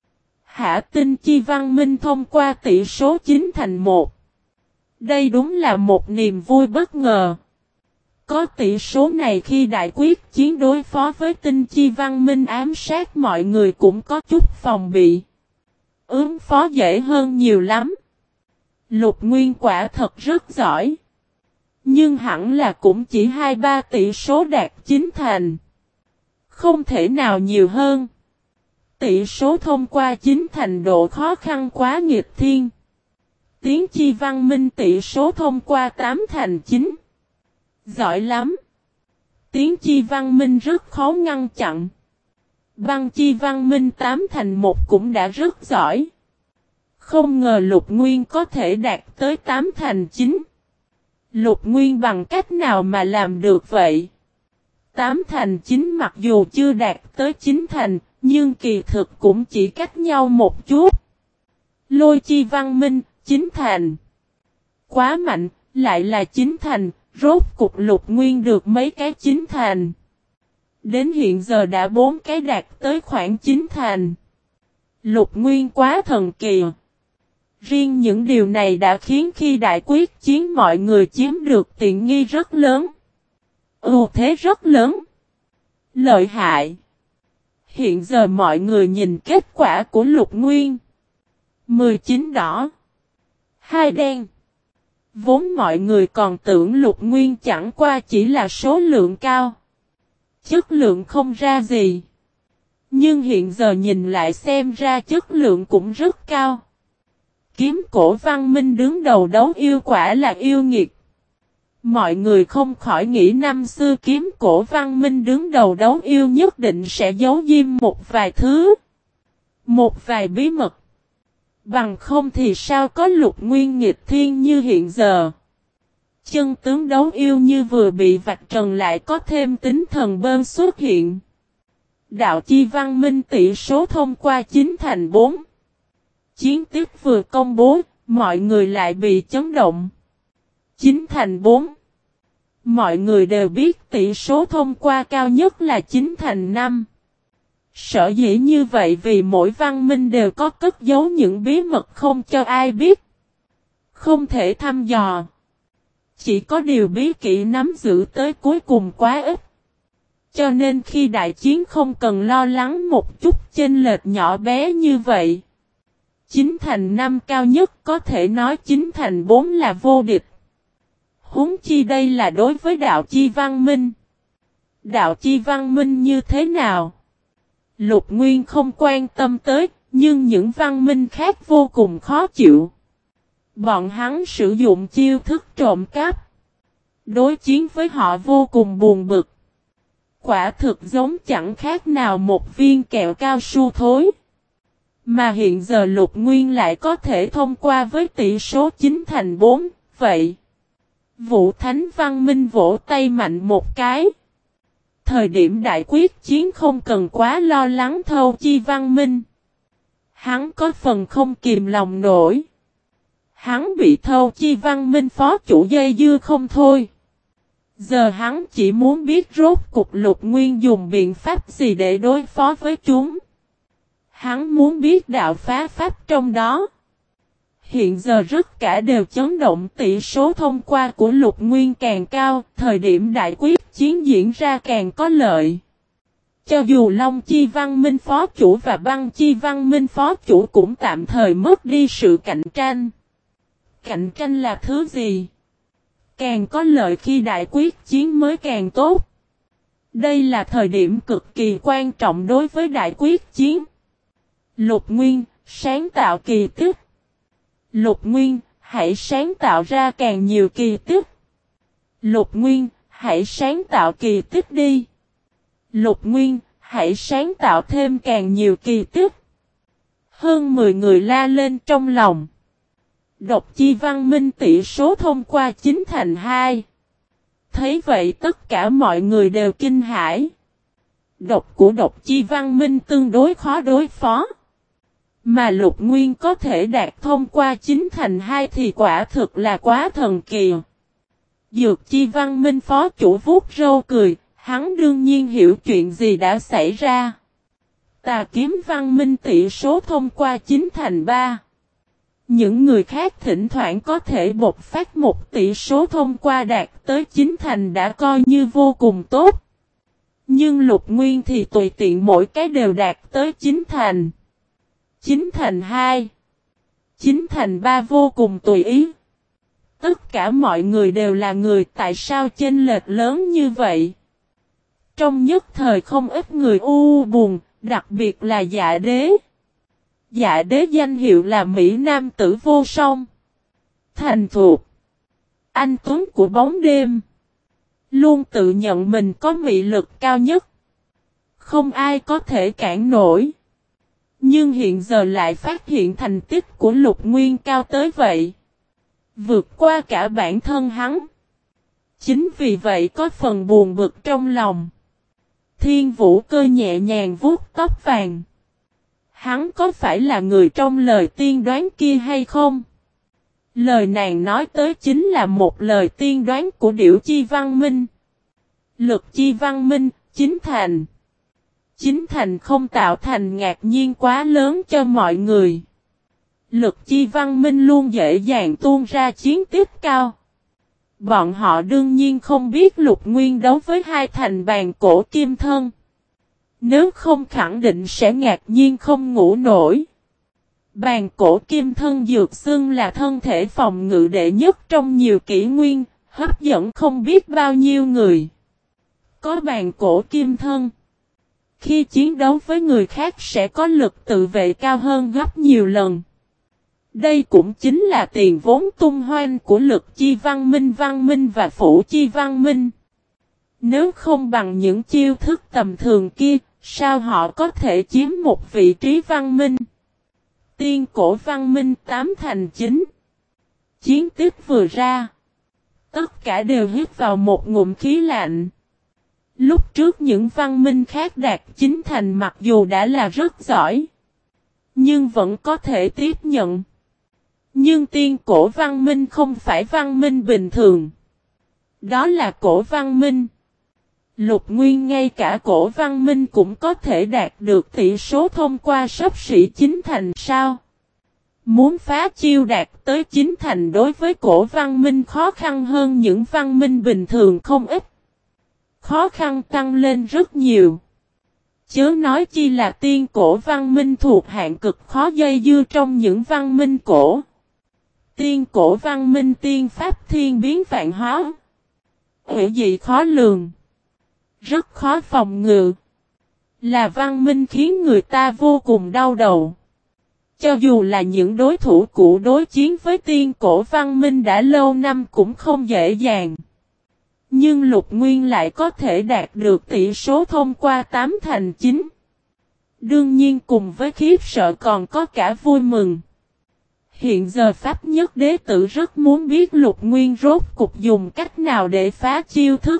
Hạ Tinh Chi Văn Minh thông qua tỷ số 9 thành 1. Đây đúng là một niềm vui bất ngờ. Có tỷ số này khi đại quyết chiến đối phó với Tinh Chi Văn Minh ám sát mọi người cũng có chút phòng bị. Ứng phó dễ hơn nhiều lắm. Lục Nguyên quả thật rất giỏi. Nhưng hẳn là cũng chỉ 2-3 tỷ số đạt 9 thành. Không thể nào nhiều hơn. Tỷ số thông qua 9 thành độ khó khăn quá nghịch thiên. Tiến Chi Văn Minh tỷ số thông qua 8 thành 9. Giỏi lắm. Tiến Chi Văn Minh rất khó ngăn chặn. Băng Chi Văn Minh 8 thành 1 cũng đã rất giỏi. Không ngờ Lục Nguyên có thể đạt tới 8 thành 9. Lục Nguyên bằng cách nào mà làm được vậy? 8 thành 9 mặc dù chưa đạt tới 9 thành, nhưng kỳ thực cũng chỉ cách nhau một chút. Lôi Chi Văn Minh, 9 thành. Quá mạnh, lại là 9 thành, rốt cục Lục Nguyên được mấy cái 9 thành. Đến hiện giờ đã 4 cái đạt tới khoảng 9 thành. Lục Nguyên quá thần kỳ. Riêng những điều này đã khiến khi đại quyết chiến mọi người chiếm được tiện nghi rất lớn. Ưu thế rất lớn. Lợi hại. Hiện giờ mọi người nhìn kết quả của Lục Nguyên. 19 đỏ. 2 đen. Vốn mọi người còn tưởng Lục Nguyên chẳng qua chỉ là số lượng cao. Chất lượng không ra gì. Nhưng hiện giờ nhìn lại xem ra chất lượng cũng rất cao. Kiếm Cổ Văn Minh đứng đầu đấu yêu quả là yêu nghiệt. Mọi người không khỏi nghĩ năm xưa Kiếm Cổ Văn Minh đứng đầu đấu yêu nhất định sẽ giấu diêm một vài thứ. Một vài bí mật. Bằng không thì sao có Lục Nguyên nghịch thiên như hiện giờ. Chân tướng đấu yêu như vừa bị vạch trần lại có thêm tính thần bơn xuất hiện. Đạo Chi Văn Minh tỷ số thông qua 9 thành 4. Chiến tích vừa công bố, mọi người lại bị chấn động. 9 thành 4. Mọi người đều biết tỷ số thông qua cao nhất là 9 thành 5. Sở dĩ như vậy vì mỗi văn minh đều có cất giấu những bí mật không cho ai biết. Không thể thăm dò. Chỉ có điều bí kỹ nắm giữ tới cuối cùng quá ít. Cho nên khi đại chiến không cần lo lắng một chút chênh lệch nhỏ bé như vậy. 9 thành 5 cao nhất có thể nói 9 thành 4 là vô địch. Huống chi đây là đối với đạo Chi Văn Minh. Đạo Chi Văn Minh như thế nào? Lục Nguyên không quan tâm tới, nhưng những văn minh khác vô cùng khó chịu. Bọn hắn sử dụng chiêu thức trộm cắp. Đối chiến với họ vô cùng buồn bực. Quả thực giống chẳng khác nào một viên kẹo cao su thối. Mà hiện giờ Lục Nguyên lại có thể thông qua với tỷ số 9 thành 4, vậy. Vũ Thánh Văn Minh vỗ tay mạnh một cái. Thời điểm đại quyết chiến không cần quá lo lắng Thâu Chi Văn Minh. Hắn có phần không kìm lòng nổi. Hắn bị Thâu Chi Văn Minh phó chủ dây dưa không thôi. Giờ hắn chỉ muốn biết rốt cục Lục Nguyên dùng biện pháp gì để đối phó với chúng. Hắn muốn biết đạo phá pháp trong đó. Hiện giờ tất cả đều chấn động tỷ số thông qua của Lục Nguyên càng cao, thời điểm đại quyết chiến diễn ra càng có lợi. Cho dù Long Chi Văn Minh phó chủ và Băng Chi Văn Minh phó chủ cũng tạm thời mất đi sự cạnh tranh. Cạnh tranh là thứ gì? Càng có lợi khi đại quyết chiến mới càng tốt. Đây là thời điểm cực kỳ quan trọng đối với đại quyết chiến. Lục Nguyên, sáng tạo kỳ tích. Lục Nguyên, hãy sáng tạo ra càng nhiều kỳ tích. Lục Nguyên, hãy sáng tạo kỳ tích đi. Lục Nguyên, hãy sáng tạo thêm càng nhiều kỳ tích. Hơn 10 người la lên trong lòng. Độc Chi Văn Minh tỷ số thông qua 9/2. Thấy vậy tất cả mọi người đều kinh hãi. Độc của Độc Chi Văn Minh tương đối khó đối phó. Mà Lục Nguyên có thể đạt thông qua 9/2 thì quả thực là quá thần kỳ. Dược Chi Văn Minh phó chủ vuốt râu cười, hắn đương nhiên hiểu chuyện gì đã xảy ra. Tà Kiếm Văn Minh tỷ số thông qua 9/3. Những người khác thỉnh thoảng có thể bộc phát một tỷ số thông qua đạt tới 9 đã coi như vô cùng tốt. Nhưng Lục Nguyên thì tùy tiện mỗi cái đều đạt tới 9. 9/2. 9/3 vô cùng tùy ý. Tất cả mọi người đều là người, tại sao chênh lệch lớn như vậy? Trong nhất thời không ít người buồn, đặc biệt là Dạ Đế. Dạ Đế danh hiệu là Mỹ Nam tử vô song. Thành thuộc. Anh tuấn của bóng đêm. Luôn tự nhận mình có mị lực cao nhất. Không ai có thể cản nổi. Nhưng hiện giờ lại phát hiện thành tích của Lục Nguyên cao tới vậy. Vượt qua cả bản thân hắn. Chính vì vậy có phần buồn bực trong lòng. Thiên Vũ Cơ nhẹ nhàng vuốt tóc vàng. Hắn có phải là người trong lời tiên đoán kia hay không? Lời nàng nói tới chính là một lời tiên đoán của Điểu Chi Văn Minh. Lực Chi Văn Minh, 9. 9 không tạo thành ngạc nhiên quá lớn cho mọi người. Lực Chi Văn Minh luôn dễ dàng tuôn ra chiến tích cao. Bọn họ đương nhiên không biết Lục Nguyên đấu với 2 thành bàn cổ kim thân. Nếu không khẳng định sẽ ngạc nhiên không ngủ nổi. Bàn cổ kim thân dược xưng là thân thể phòng ngự đệ nhất trong nhiều kỷ nguyên, hấp dẫn không biết bao nhiêu người. Có bàn cổ kim thân. Khi chiến đấu với người khác sẽ có lực tự vệ cao hơn gấp nhiều lần. Đây cũng chính là tiền vốn tung hoành của Lực Chi Văn Minh và Phủ Chi Văn Minh. Nếu không bằng những chiêu thức tầm thường kia, sao họ có thể chiếm một vị trí văn minh? Tiên cổ văn minh 8/9. Chiến tích vừa ra. Tất cả đều hít vào một ngụm khí lạnh. Lúc trước những văn minh khác đạt 9 mặc dù đã là rất giỏi. Nhưng vẫn có thể tiếp nhận. Nhưng tiên cổ văn minh không phải văn minh bình thường. Đó là cổ văn minh. Lục Nguyên ngay cả cổ văn minh cũng có thể đạt được tỷ số thông qua xấp xỉ 9 sao? Muốn phá chiêu đạt tới 9 đối với cổ văn minh khó khăn hơn những văn minh bình thường không ít. Khó khăn tăng lên rất nhiều. Chớ nói chi là tiên cổ văn minh thuộc hạng cực khó dây dưa trong những văn minh cổ. Tiên cổ văn minh tiên pháp thiên biến vạn hóa. Hữu dị khó lường. Rất khó phòng ngự. Là văn minh khiến người ta vô cùng đau đầu. Cho dù là những đối thủ cũ đối chiến với tiên cổ văn minh đã lâu năm cũng không dễ dàng. Nhưng Lục Nguyên lại có thể đạt được tỷ số thông qua 8/9. Đương nhiên cùng với khiếp sợ còn có cả vui mừng. Hiện giờ Pháp Nhất Đế Tử rất muốn biết Lục Nguyên rốt cục dùng cách nào để phá chiêu thức.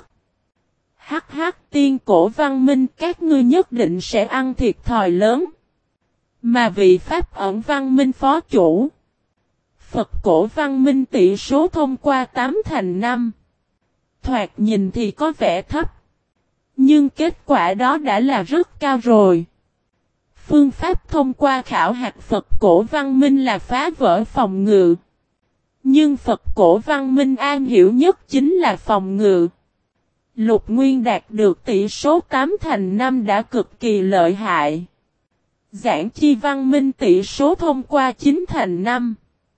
Hắc tiên cổ văn minh các ngươi nhất định sẽ ăn thiệt thòi lớn. Mà vị Pháp ẩn văn minh phó chủ. Phật cổ văn minh tỷ số thông qua 8/5. Thoạt nhìn thì có vẻ thấp. Nhưng kết quả đó đã là rất cao rồi. Phương pháp thông qua khảo hạch Phật cổ văn minh là phá vỡ phòng ngự. Nhưng Phật cổ văn minh am hiểu nhất chính là phòng ngự. Lục Nguyên đạt được tỷ số 8/5 đã cực kỳ lợi hại. Giảng Chi Văn Minh tỷ số thông qua 9/5.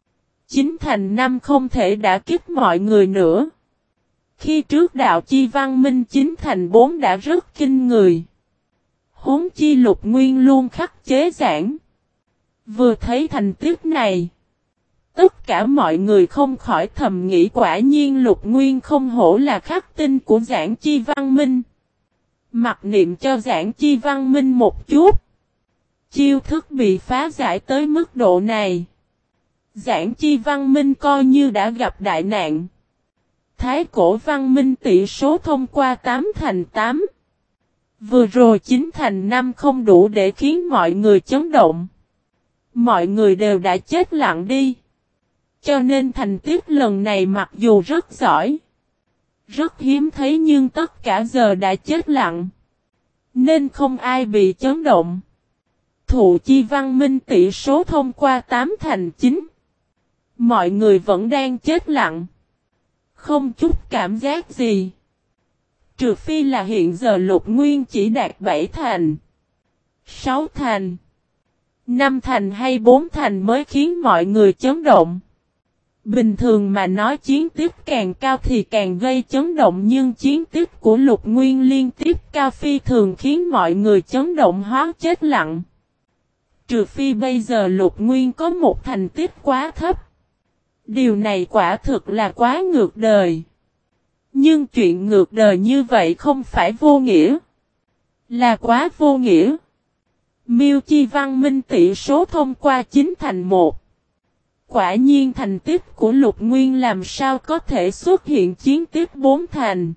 9/5 không thể đả kích mọi người nữa. Khi trước Đạo Chi Văn Minh 9/4 đã rất kinh người. Huống chi Lục Nguyên luôn khắc chế giảng. Vừa thấy thành tích này, tất cả mọi người không khỏi thầm nghĩ quả nhiên Lục Nguyên không hổ là khắc tinh của Giảng Chi Văn Minh. Mặc niệm cho Giảng Chi Văn Minh một chút. Chiêu thức bị phá giải tới mức độ này. Giảng Chi Văn Minh coi như đã gặp đại nạn. Thái cổ Văn Minh tỷ số thông qua 8/8. Vừa rồi 9/5 không đủ để khiến mọi người chấn động. Mọi người đều đã chết lặng đi. Cho nên thành tích lần này mặc dù rất giỏi, rất hiếm thấy nhưng tất cả giờ đã chết lặng. Nên không ai bị chấn động. Thụ Chi Văn Minh tỷ số thông qua 8/9. Mọi người vẫn đang chết lặng. Không chút cảm giác gì. Trừ phi là hiện giờ Lục Nguyên chỉ đạt 7/6 5/5 hay 4/5 mới khiến mọi người chấn động. Bình thường mà nói chiến tích càng cao thì càng gây chấn động, nhưng chiến tích của Lục Nguyên liên tiếp cao phi thường khiến mọi người chấn động hóa chết lặng. Trừ phi bây giờ Lục Nguyên có một thành tích quá thấp. Điều này quả thực là quá ngược đời. Nhưng chuyện ngược đời như vậy không phải vô nghĩa. Là quá vô nghĩa. Miêu Chi Văn Minh tỷ số thông qua 9/1. Quả nhiên thành tích của Lục Nguyên làm sao có thể xuất hiện chiến tích 4/5.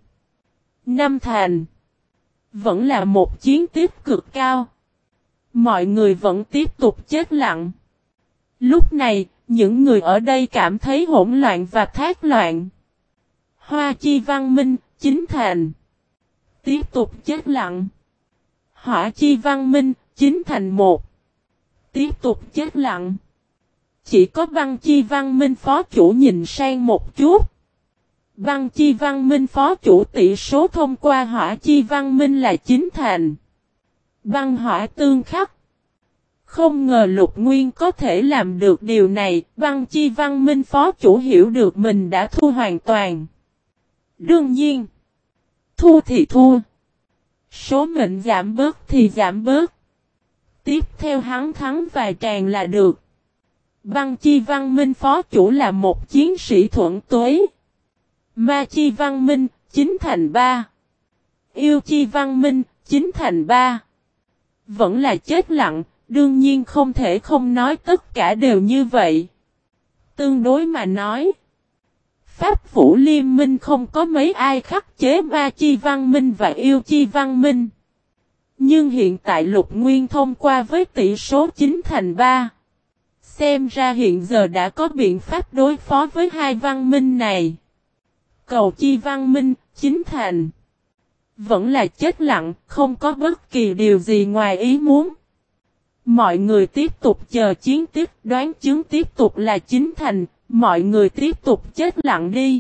Vẫn là một chiến tích cực cao. Mọi người vẫn tiếp tục chết lặng. Lúc này, những người ở đây cảm thấy hỗn loạn và thác loạn. Hoa Chi Văn Minh, 9/. Tiếp tục chết lặng. Hỏa Chi Văn Minh, 9/1. Tiếp tục chết lặng. Chỉ có Băng Chi Văn Minh phó chủ nhìn sang một chút. Băng Chi Văn Minh phó chủ tỷ số thông qua Hỏa Chi Văn Minh là 9/. Băng hỏa tương khắc. Không ngờ Lục Nguyên có thể làm được điều này, Băng Chi Văn Minh phó chủ hiểu được mình đã thua hoàn toàn. Đương nhiên, thua thì thua. Số mệnh giảm bớt thì giảm bớt. Tiếp theo hắn thắng vài tràng là được. Băng Chi Văn Minh phó chủ là một chiến sĩ thuận tuế. Ma Chi Văn Minh, 9/3. Yêu Chi Văn Minh, 9/3. Vẫn là chết lặng, đương nhiên không thể không nói tất cả đều như vậy. Tương đối mà nói, Pháp Vũ Liên Minh không có mấy ai khắc chế Ma Chi Văn Minh và Yêu Chi Văn Minh. Nhưng hiện tại Lục Nguyên thông qua với tỷ số 9/3. Xem ra hiện giờ đã có biện pháp đối phó với hai văn minh này. Cầu Chi Văn Minh, 9/. Vẫn là chết lặng, không có bất kỳ điều gì ngoài ý muốn. Mọi người tiếp tục chờ chiến tiếp, đoán chứng tiếp tục là 9/. Mọi người tiếp tục chết lặng đi.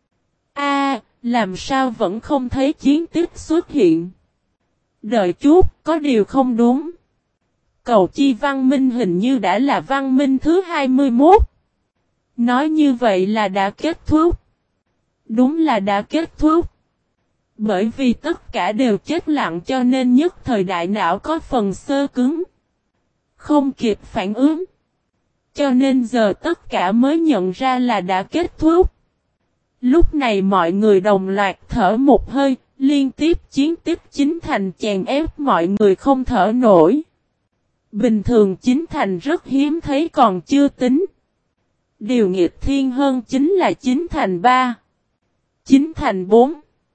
Làm sao vẫn không thấy chiến tiếp xuất hiện? Đợi chút, có điều không đúng. Cầu Chi Văn Minh hình như đã là văn minh thứ 21. Nói như vậy là đã kết thúc. Đúng là đã kết thúc. Bởi vì tất cả đều chết lặng cho nên nhất thời đại não có phần xơ cứng. Không kịp phản ứng. Cho nên giờ tất cả mới nhận ra là đã kết thúc. Lúc này mọi người đồng loạt thở một hơi, liên tiếp chiến tiếp 9/, chèn ép mọi người không thở nổi. Bình thường 9/, rất hiếm thấy còn chưa tính. Điều nghịch thiên hơn chính là 9/3, 9/4,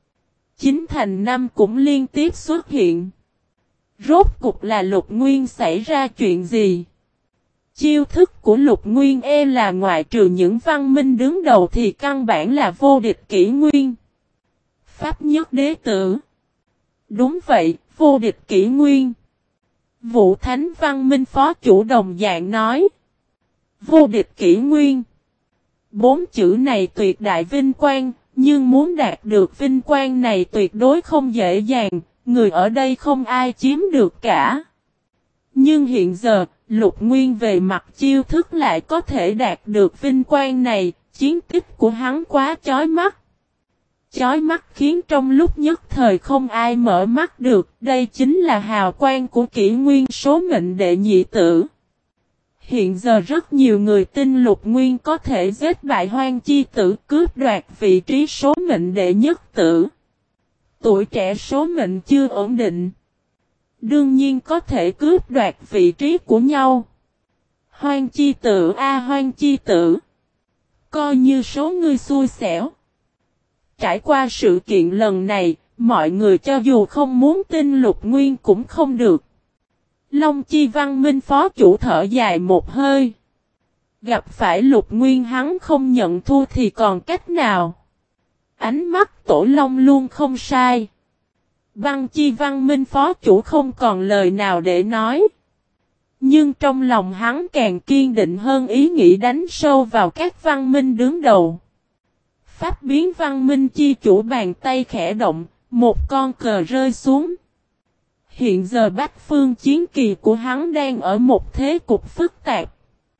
9/5 cũng liên tiếp xuất hiện. Rốt cục là Lục Nguyên xảy ra chuyện gì? Chiêu thức của Lục Nguyên là ngoại trừ những văn minh đứng đầu thì căn bản là vô địch kỷ nguyên. Pháp nhất đế tử. Đúng vậy, vô địch kỷ nguyên. Vũ Thánh Văn Minh phó chủ đồng dạng nói. Vô địch kỷ nguyên. 4 chữ này tuyệt đại vinh quang, nhưng muốn đạt được vinh quang này tuyệt đối không dễ dàng, người ở đây không ai chiếm được cả. Nhưng hiện giờ, Lục Nguyên về mặt chiêu thức lại có thể đạt được vinh quang này, chiến tích của hắn quá chói mắt. Chói mắt khiến trong lúc nhất thời không ai mở mắt được, đây chính là hào quang của kỷ nguyên số mệnh đệ nhị tử. Hiện giờ rất nhiều người tin Lục Nguyên có thể giết bại Hoang Chi Tử, cướp đoạt vị trí số mệnh đệ nhất tử. Tuổi trẻ số mệnh chưa ổn định, đương nhiên có thể cướp đoạt vị trí của nhau. Hoang Chi Tử Hoang Chi Tử, coi như số ngươi xui xẻo. Trải qua sự kiện lần này, mọi người cho dù không muốn tin Lục Nguyên cũng không được. Long Chi Văn Minh phó chủ thở dài một hơi. Gặp phải Lục Nguyên hắn không nhận thua thì còn cách nào. Ánh mắt Tổ Long luôn không sai. Văn Chi Văn Minh phó chủ không còn lời nào để nói. Nhưng trong lòng hắn càng kiên định hơn ý nghĩ đánh sâu vào các văn minh đứng đầu. Pháp biến văn minh chi chủ bàn tay khẽ động, một con cờ rơi xuống. Hiện giờ Bách Phương chiến kỳ của hắn đang ở một thế cục phức tạp.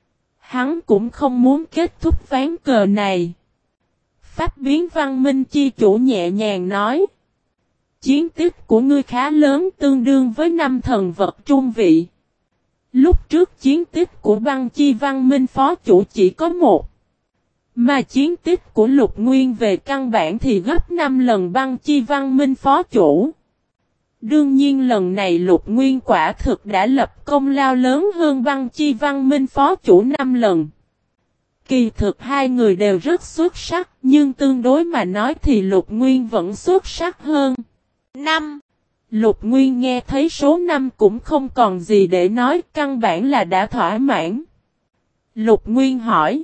Hắn cũng không muốn kết thúc ván cờ này. Pháp biến văn minh chi chủ nhẹ nhàng nói. Chiến tích của ngươi khá lớn, tương đương với 5 thần vật trung vị. Lúc trước chiến tích của băng chi văn minh phó chủ chỉ có 1. Mà chiến tích của Lục Nguyên về căn bản thì gấp 5 lần băng chi văn minh phó chủ. Đương nhiên lần này Lục Nguyên quả thực đã lập công lao lớn hơn băng chi văn minh phó chủ 5 lần. Kỳ thực hai người đều rất xuất sắc, nhưng tương đối mà nói thì Lục Nguyên vẫn xuất sắc hơn. 5. Lục Nguyên nghe thấy số 5 cũng không còn gì để nói, căn bản là đã thỏa mãn. Lục Nguyên hỏi.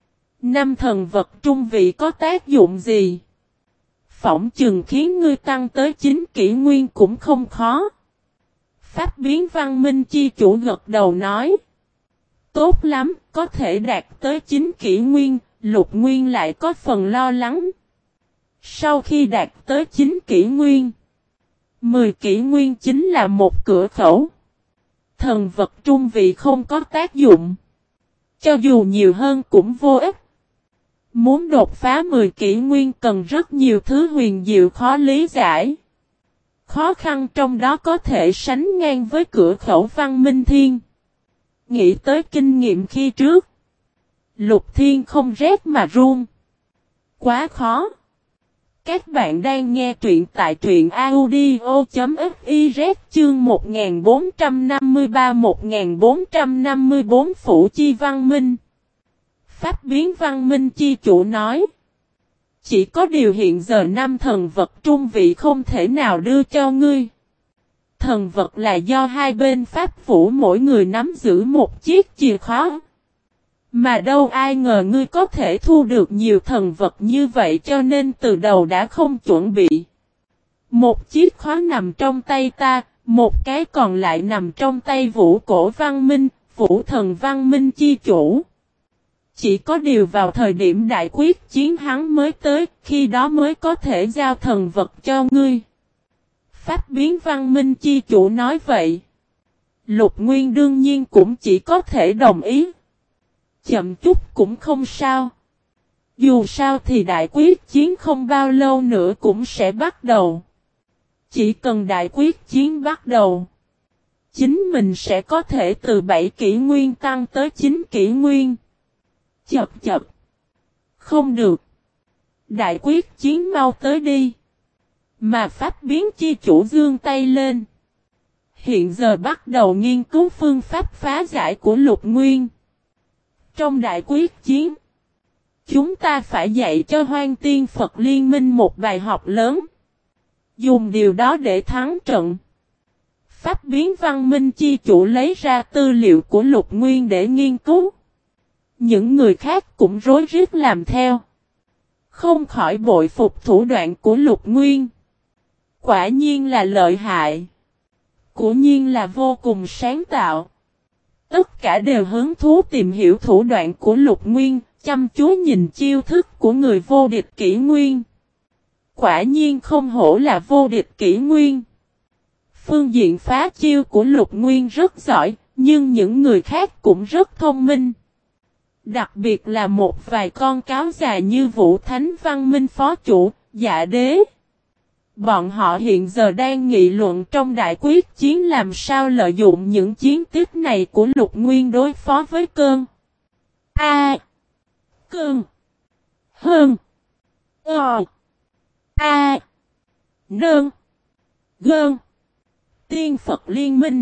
5 thần vật trung vị có tác dụng gì? Phỏng chừng khiến ngươi tăng tới 9 kỷ nguyên cũng không khó. Pháp biến văn minh chi chủ gật đầu nói. Tốt lắm, có thể đạt tới 9 kỷ nguyên, Lục Nguyên lại có phần lo lắng. Sau khi đạt tới 9 kỷ nguyên, 10 kỷ nguyên chính là một cửa khẩu. Thần vật trung vị không có tác dụng. Cho dù nhiều hơn cũng vô ích. Muốn đột phá 10 kỷ nguyên cần rất nhiều thứ huyền diệu khó lý giải. Khó khăn trong đó có thể sánh ngang với cửa khẩu văn minh thiên. Nghĩ tới kinh nghiệm khi trước. Lục Thiên không rét mà run. Quá khó. Các bạn đang nghe truyện tại truyện audio.fiz chương 1453-1454 Phủ Chi Văn Minh. Pháp biến văn minh chi chủ nói. Chỉ có điều hiện giờ 5 thần vật trung vị không thể nào đưa cho ngươi. Thần vật là do hai bên pháp phủ mỗi người nắm giữ một chiếc chìa khóa. Mà đâu ai ngờ ngươi có thể thu được nhiều thần vật như vậy cho nên từ đầu đã không chuẩn bị. Một chiếc khóa nằm trong tay ta, một cái còn lại nằm trong tay Vũ Cổ Văn Minh, Vũ Thần Văn Minh chi chủ. Chỉ có điều vào thời điểm đại quyết chiến hắn mới tới, khi đó mới có thể giao thần vật cho ngươi. Pháp biến văn minh chi chủ nói vậy. Lục Nguyên đương nhiên cũng chỉ có thể đồng ý. Chậm chút cũng không sao. Dù sao thì đại quyết chiến không bao lâu nữa cũng sẽ bắt đầu. Chỉ cần đại quyết chiến bắt đầu, chính mình sẽ có thể từ 7 kỷ nguyên tăng tới 9 kỷ nguyên. Chập. Không được. Đại quyết chiến mau tới đi. Mà pháp biến chi chủ giương tay lên. Hiện giờ bắt đầu nghiên cứu phương pháp phá giải của Lục Nguyên. Trong đại quyết chiến, chúng ta phải dạy cho Hoang Tiên Phật Liên Minh một bài học lớn. Dùng điều đó để thắng trận. Pháp biến văn minh chi chủ lấy ra tư liệu của Lục Nguyên để nghiên cứu. Những người khác cũng rối rít làm theo. Không khỏi bội phục thủ đoạn của Lục Nguyên. Quả nhiên là lợi hại. Quả nhiên là vô cùng sáng tạo. Tất cả đều hứng thú tìm hiểu thủ đoạn của Lục Nguyên, chăm chú nhìn chiêu thức của người vô địch kỷ nguyên. Quả nhiên không hổ là vô địch kỷ nguyên. Phương diện phá chiêu của Lục Nguyên rất giỏi, nhưng những người khác cũng rất thông minh. Đặc biệt là một vài con cáo già như Vũ Thánh Văn Minh phó chủ, Dạ Đế. Bọn họ hiện giờ đang nghị luận trong đại quyết chiến làm sao lợi dụng những chiến tích này của Lục Nguyên đối phó với Cơn. Cơn. Hơn. Nơn. Gơn. Tiên Phật Liên Minh.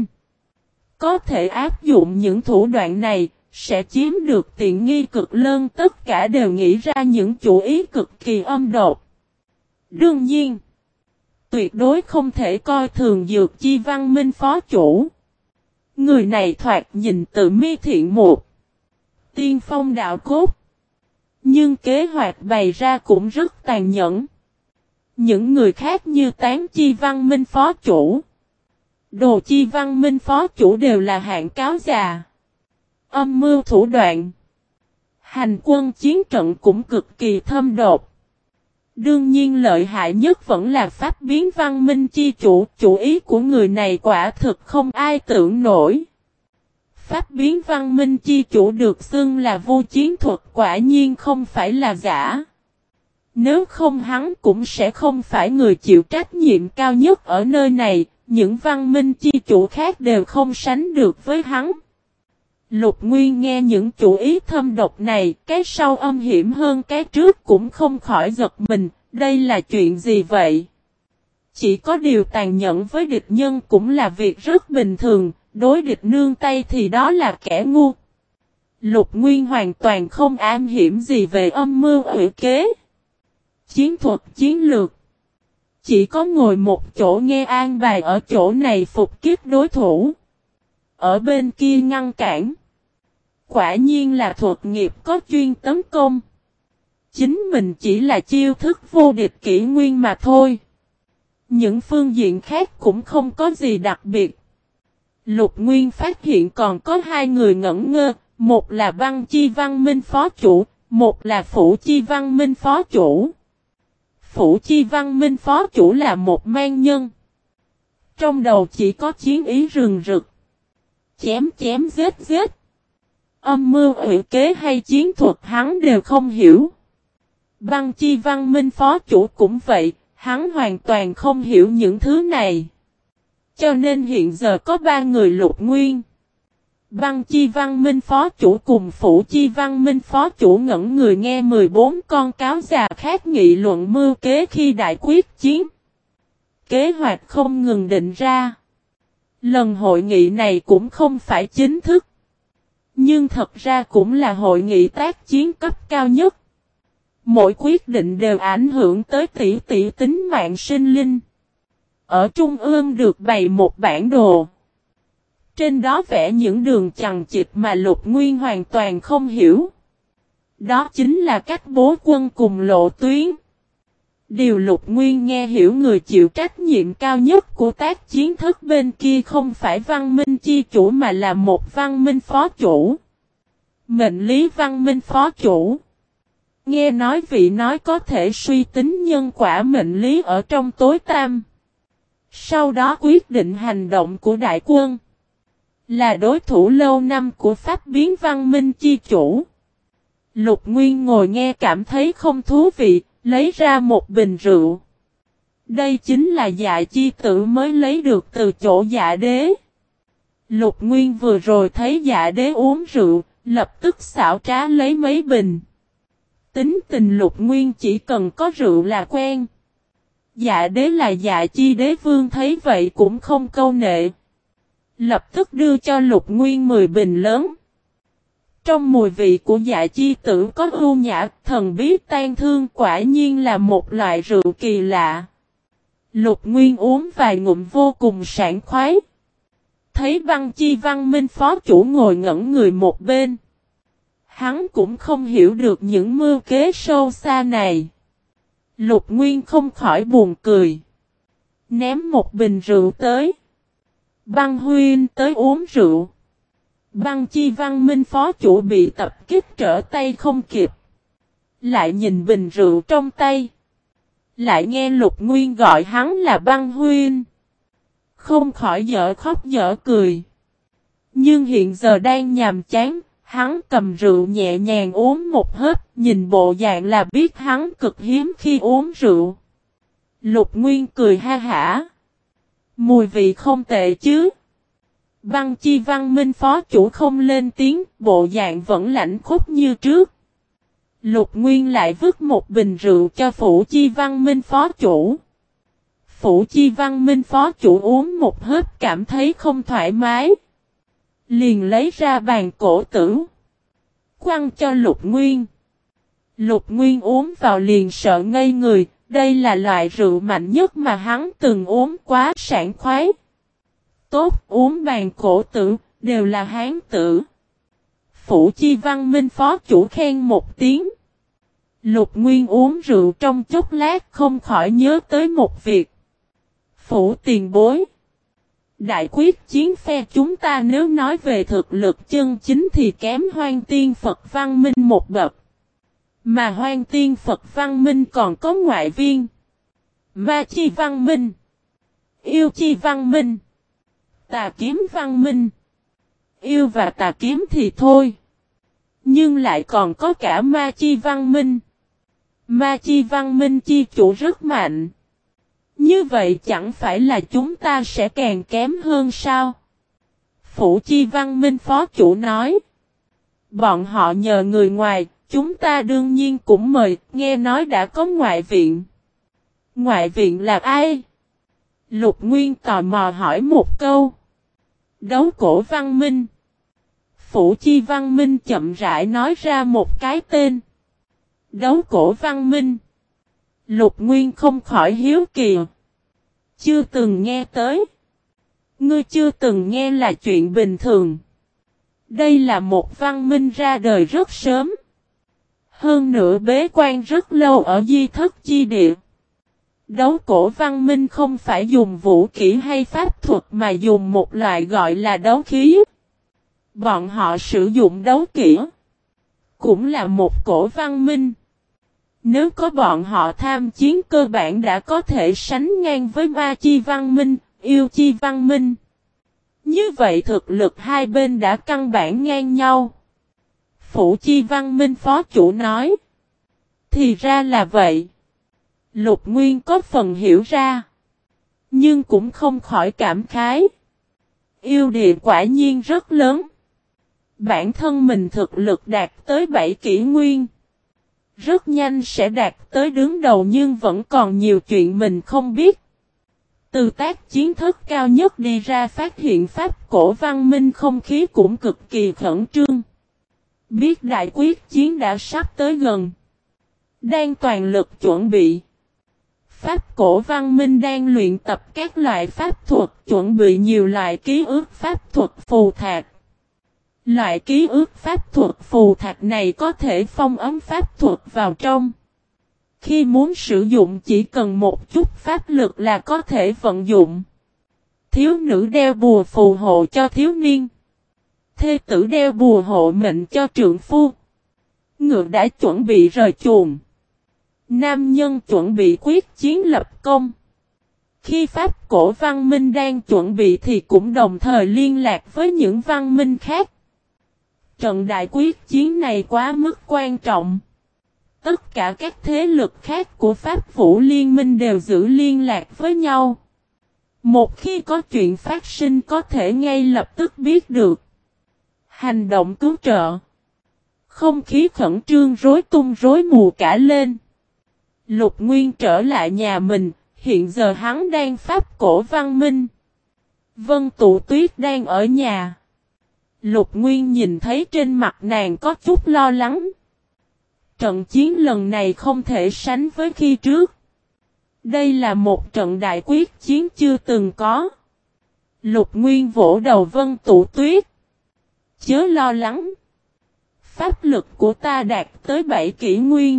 Có thể áp dụng những thủ đoạn này, sẽ chiếm được tiện nghi cực lớn, tất cả đều nghĩ ra những chủ ý cực kỳ âm độc. Đương nhiên, tuyệt đối không thể coi thường Dược Chi Văn Minh phó chủ. Người này thoạt nhìn tự mi thiện một, tiên phong đạo cốt. Nhưng kế hoạch bày ra cũng rất tàn nhẫn. Những người khác như Tán Chi Văn Minh phó chủ, Đồ Chi Văn Minh phó chủ đều là hạng cáo già. Âm mưu thủ đoạn, hành quân chiến trận cũng cực kỳ thâm độc. Đương nhiên lợi hại nhất vẫn là Pháp Biến Văn Minh chi chủ ý của người này quả thực không ai tưởng nổi. Pháp Biến Văn Minh chi chủ được xưng là vô chiến thuật quả nhiên không phải là giả. Nếu không hắn cũng sẽ không phải người chịu trách nhiệm cao nhất ở nơi này, những văn minh chi chủ khác đều không sánh được với hắn. Lục Nguyên nghe những chủ ý thâm độc này, cái sau âm hiểm hơn cái trước cũng không khỏi giật mình, đây là chuyện gì vậy? Chỉ có điều tàn nhẫn với địch nhân cũng là việc rất bình thường, đối địch nương tay thì đó là kẻ ngu. Lục Nguyên hoàn toàn không am hiểm gì về âm mưu ủy kế, chiến thuật chiến lược. Chỉ có ngồi một chỗ nghe an bài ở chỗ này phục kích đối thủ, ở bên kia ngăn cản. Quả nhiên là thuật nghiệp có chuyên tấn công. Chính mình chỉ là chiêu thức vô địch kỷ nguyên mà thôi. Những phương diện khác cũng không có gì đặc biệt. Lục Nguyên phát hiện còn có hai người ngẩn ngơ, một là Băng Chi Văn Minh phó chủ, một là Phủ Chi Văn Minh phó chủ. Phủ Chi Văn Minh phó chủ là một man nhân. Trong đầu chỉ có chiến ý rừng rực. Chém chém giết giết. Âm mưu ủy kế hay chiến thuật hắn đều không hiểu. Băng Chi Văn Minh phó chủ cũng vậy, hắn hoàn toàn không hiểu những thứ này. Cho nên hiện giờ có ba người Lục Nguyên. Băng Chi Văn Minh phó chủ cùng Phủ Chi Văn Minh phó chủ ngẩn người nghe 14 con cáo già khác nghị luận mưu kế khi đại quyết chiến. Kế hoạch không ngừng định ra. Lần hội nghị này cũng không phải chính thức. Nhưng thật ra cũng là hội nghị tác chiến cấp cao nhất. Mỗi quyết định đều ảnh hưởng tới tỷ tỷ tính mạng sinh linh. Ở trung ương được bày một bản đồ. Trên đó vẽ những đường chằng chịt mà Lục Nguyên hoàn toàn không hiểu. Đó chính là cách bố quân cùng lộ tuyến. Điều Lục Nguyên nghe hiểu người chịu trách nhiệm cao nhất của tác chiến thức bên kia không phải văn minh chi chủ mà là một văn minh phó chủ. Mệnh lý văn minh phó chủ. Nghe nói vị nói có thể suy tính nhân quả mệnh lý ở trong tối tăm. Sau đó quyết định hành động của đại quân. Là đối thủ lâu năm của Pháp Biến Văn Minh chi chủ. Lục Nguyên ngồi nghe cảm thấy không thú vị, lấy ra một bình rượu. Đây chính là Dạ Chi Tử mới lấy được từ chỗ Dạ Đế. Lục Nguyên vừa rồi thấy Dạ Đế uống rượu, lập tức xảo trá lấy mấy bình. Tính tình Lục Nguyên chỉ cần có rượu là quen. Dạ Đế là Dạ Chi Đế Vương thấy vậy cũng không câu nệ. Lập tức đưa cho Lục Nguyên 10 bình lớn. Trong mùi vị của Dạ Chi Tử có ưu nhã, thần bí tan thương, quả nhiên là một loại rượu kỳ lạ. Lục Nguyên uống vài ngụm vô cùng sảng khoái. Thấy Băng Chi Văn Minh phó chủ ngồi ngẩn người một bên. Hắn cũng không hiểu được những mưu kế sâu xa này. Lục Nguyên không khỏi buồn cười. Ném một bình rượu tới. Băng huynh tới uống rượu. Băng Chi Văn Minh phó chủ bị tập kích trở tay không kịp. Lại nhìn bình rượu trong tay. Lại nghe Lục Nguyên gọi hắn là Băng huynh. Không khỏi dở khóc dở cười. Nhưng hiện giờ đang nhàm chán. Hắn cầm rượu nhẹ nhàng uống một hớp. Nhìn bộ dạng là biết hắn cực hiếm khi uống rượu. Lục Nguyên cười ha hả. Mùi vị không tệ chứ. Băng Chi Văn Minh phó chủ không lên tiếng, bộ dạng vẫn lạnh khốc như trước. Lục Nguyên lại vứt một bình rượu cho Phủ Chi Văn Minh phó chủ. Phủ Chi Văn Minh phó chủ uống một hớp cảm thấy không thoải mái. Liền lấy ra bàn cổ tử. Quăng cho Lục Nguyên. Lục Nguyên uống vào liền sợ ngây người. Đây là loại rượu mạnh nhất mà hắn từng uống, quá sảng khoái. Tốt, uống bàn cổ tử, đều là hán tử. Phủ Chi Văn Minh phó chủ khen một tiếng. Lục Nguyên uống rượu trong chốc lát không khỏi nhớ tới một việc. Phủ tiền bối. Đại quyết chiến phe chúng ta nếu nói về thực lực chân chính thì kém Hoang Tiên Phật Văn Minh một bậc. Mà Hoang Tiên Phật Văn Minh còn có ngoại viên. Ma Chi Văn Minh. Yêu Chi Văn Minh. Tà Kiếm Văn Minh. Yêu và Tà Kiếm thì thôi. Nhưng lại còn có cả Ma Chi Văn Minh. Ma Chi Văn Minh chi chủ rất mạnh. Như vậy chẳng phải là chúng ta sẽ càng kém hơn sao? Phủ Chi Văn Minh phó chủ nói. Bọn họ nhờ người ngoài, chúng ta đương nhiên cũng mời, nghe nói đã có ngoại viện. Ngoại viện là ai? Lục Nguyên tò mò hỏi một câu. Đấu Cổ Văn Minh. Phủ Chi Văn Minh chậm rãi nói ra một cái tên. Đấu Cổ Văn Minh. Lục Nguyên không khỏi hiếu kỳ. Chưa từng nghe tới. Ngươi chưa từng nghe là chuyện bình thường. Đây là một văn minh ra đời rất sớm. Hơn nữa bế quan rất lâu ở di thất chi địa. Đấu Cổ Văn Minh không phải dùng vũ kỹ hay pháp thuật mà dùng một loại gọi là đấu khí. Bọn họ sử dụng đấu kỹ. Cũng là một cổ văn minh. Nếu có bọn họ tham chiến cơ bản đã có thể sánh ngang với Ma Chi Văn Minh, Yêu Chi Văn Minh. Như vậy thực lực hai bên đã căn bản ngang nhau. Phủ Chi Văn Minh phó chủ nói. Thì ra là vậy. Lục Nguyên có phần hiểu ra. Nhưng cũng không khỏi cảm khái. Yêu địa quả nhiên rất lớn. Bản thân mình thực lực đạt tới 7 kỷ nguyên. Rất nhanh sẽ đạt tới đứng đầu nhưng vẫn còn nhiều chuyện mình không biết. Từ tác chiến thức cao nhất đi ra phát hiện pháp cổ văn minh không khí cũng cực kỳ khẩn trương. Biết đại quyết chiến đã sắp tới gần. Đang toàn lực chuẩn bị. Pháp cổ văn minh đang luyện tập các loại pháp thuật chuẩn bị nhiều loại ký ức pháp thuật phù thạch. Loại ký ức pháp thuật phù thạch này có thể phong ấn pháp thuật vào trong. Khi muốn sử dụng chỉ cần một chút pháp lực là có thể vận dụng. Thiếu nữ đeo bùa phù hộ cho thiếu niên. Thê tử đeo bùa hộ mệnh cho trượng phu. Ngựa đã chuẩn bị rời chuồng. Nam nhân chuẩn bị quyết chiến lập công. Khi pháp cổ văn minh đang chuẩn bị thì cũng đồng thời liên lạc với những văn minh khác. Trận đại quyết chiến này quá mức quan trọng. Tất cả các thế lực khác của Pháp Vũ Liên Minh đều giữ liên lạc với nhau. Một khi có chuyện phát sinh có thể ngay lập tức biết được. Hành động cứu trợ. Không khí khẩn trương rối tung rối mù cả lên. Lục Nguyên trở lại nhà mình, hiện giờ hắn đang Pháp cổ văn minh. Vân Tụ Tuyết đang ở nhà. Lục Nguyên nhìn thấy trên mặt nàng có chút lo lắng. Trận chiến lần này không thể sánh với khi trước. Đây là một trận đại quyết chiến chưa từng có. Lục Nguyên vỗ đầu Vân Tụ Tuyết. Chớ lo lắng. Pháp lực của ta đạt tới 7 kỷ nguyên.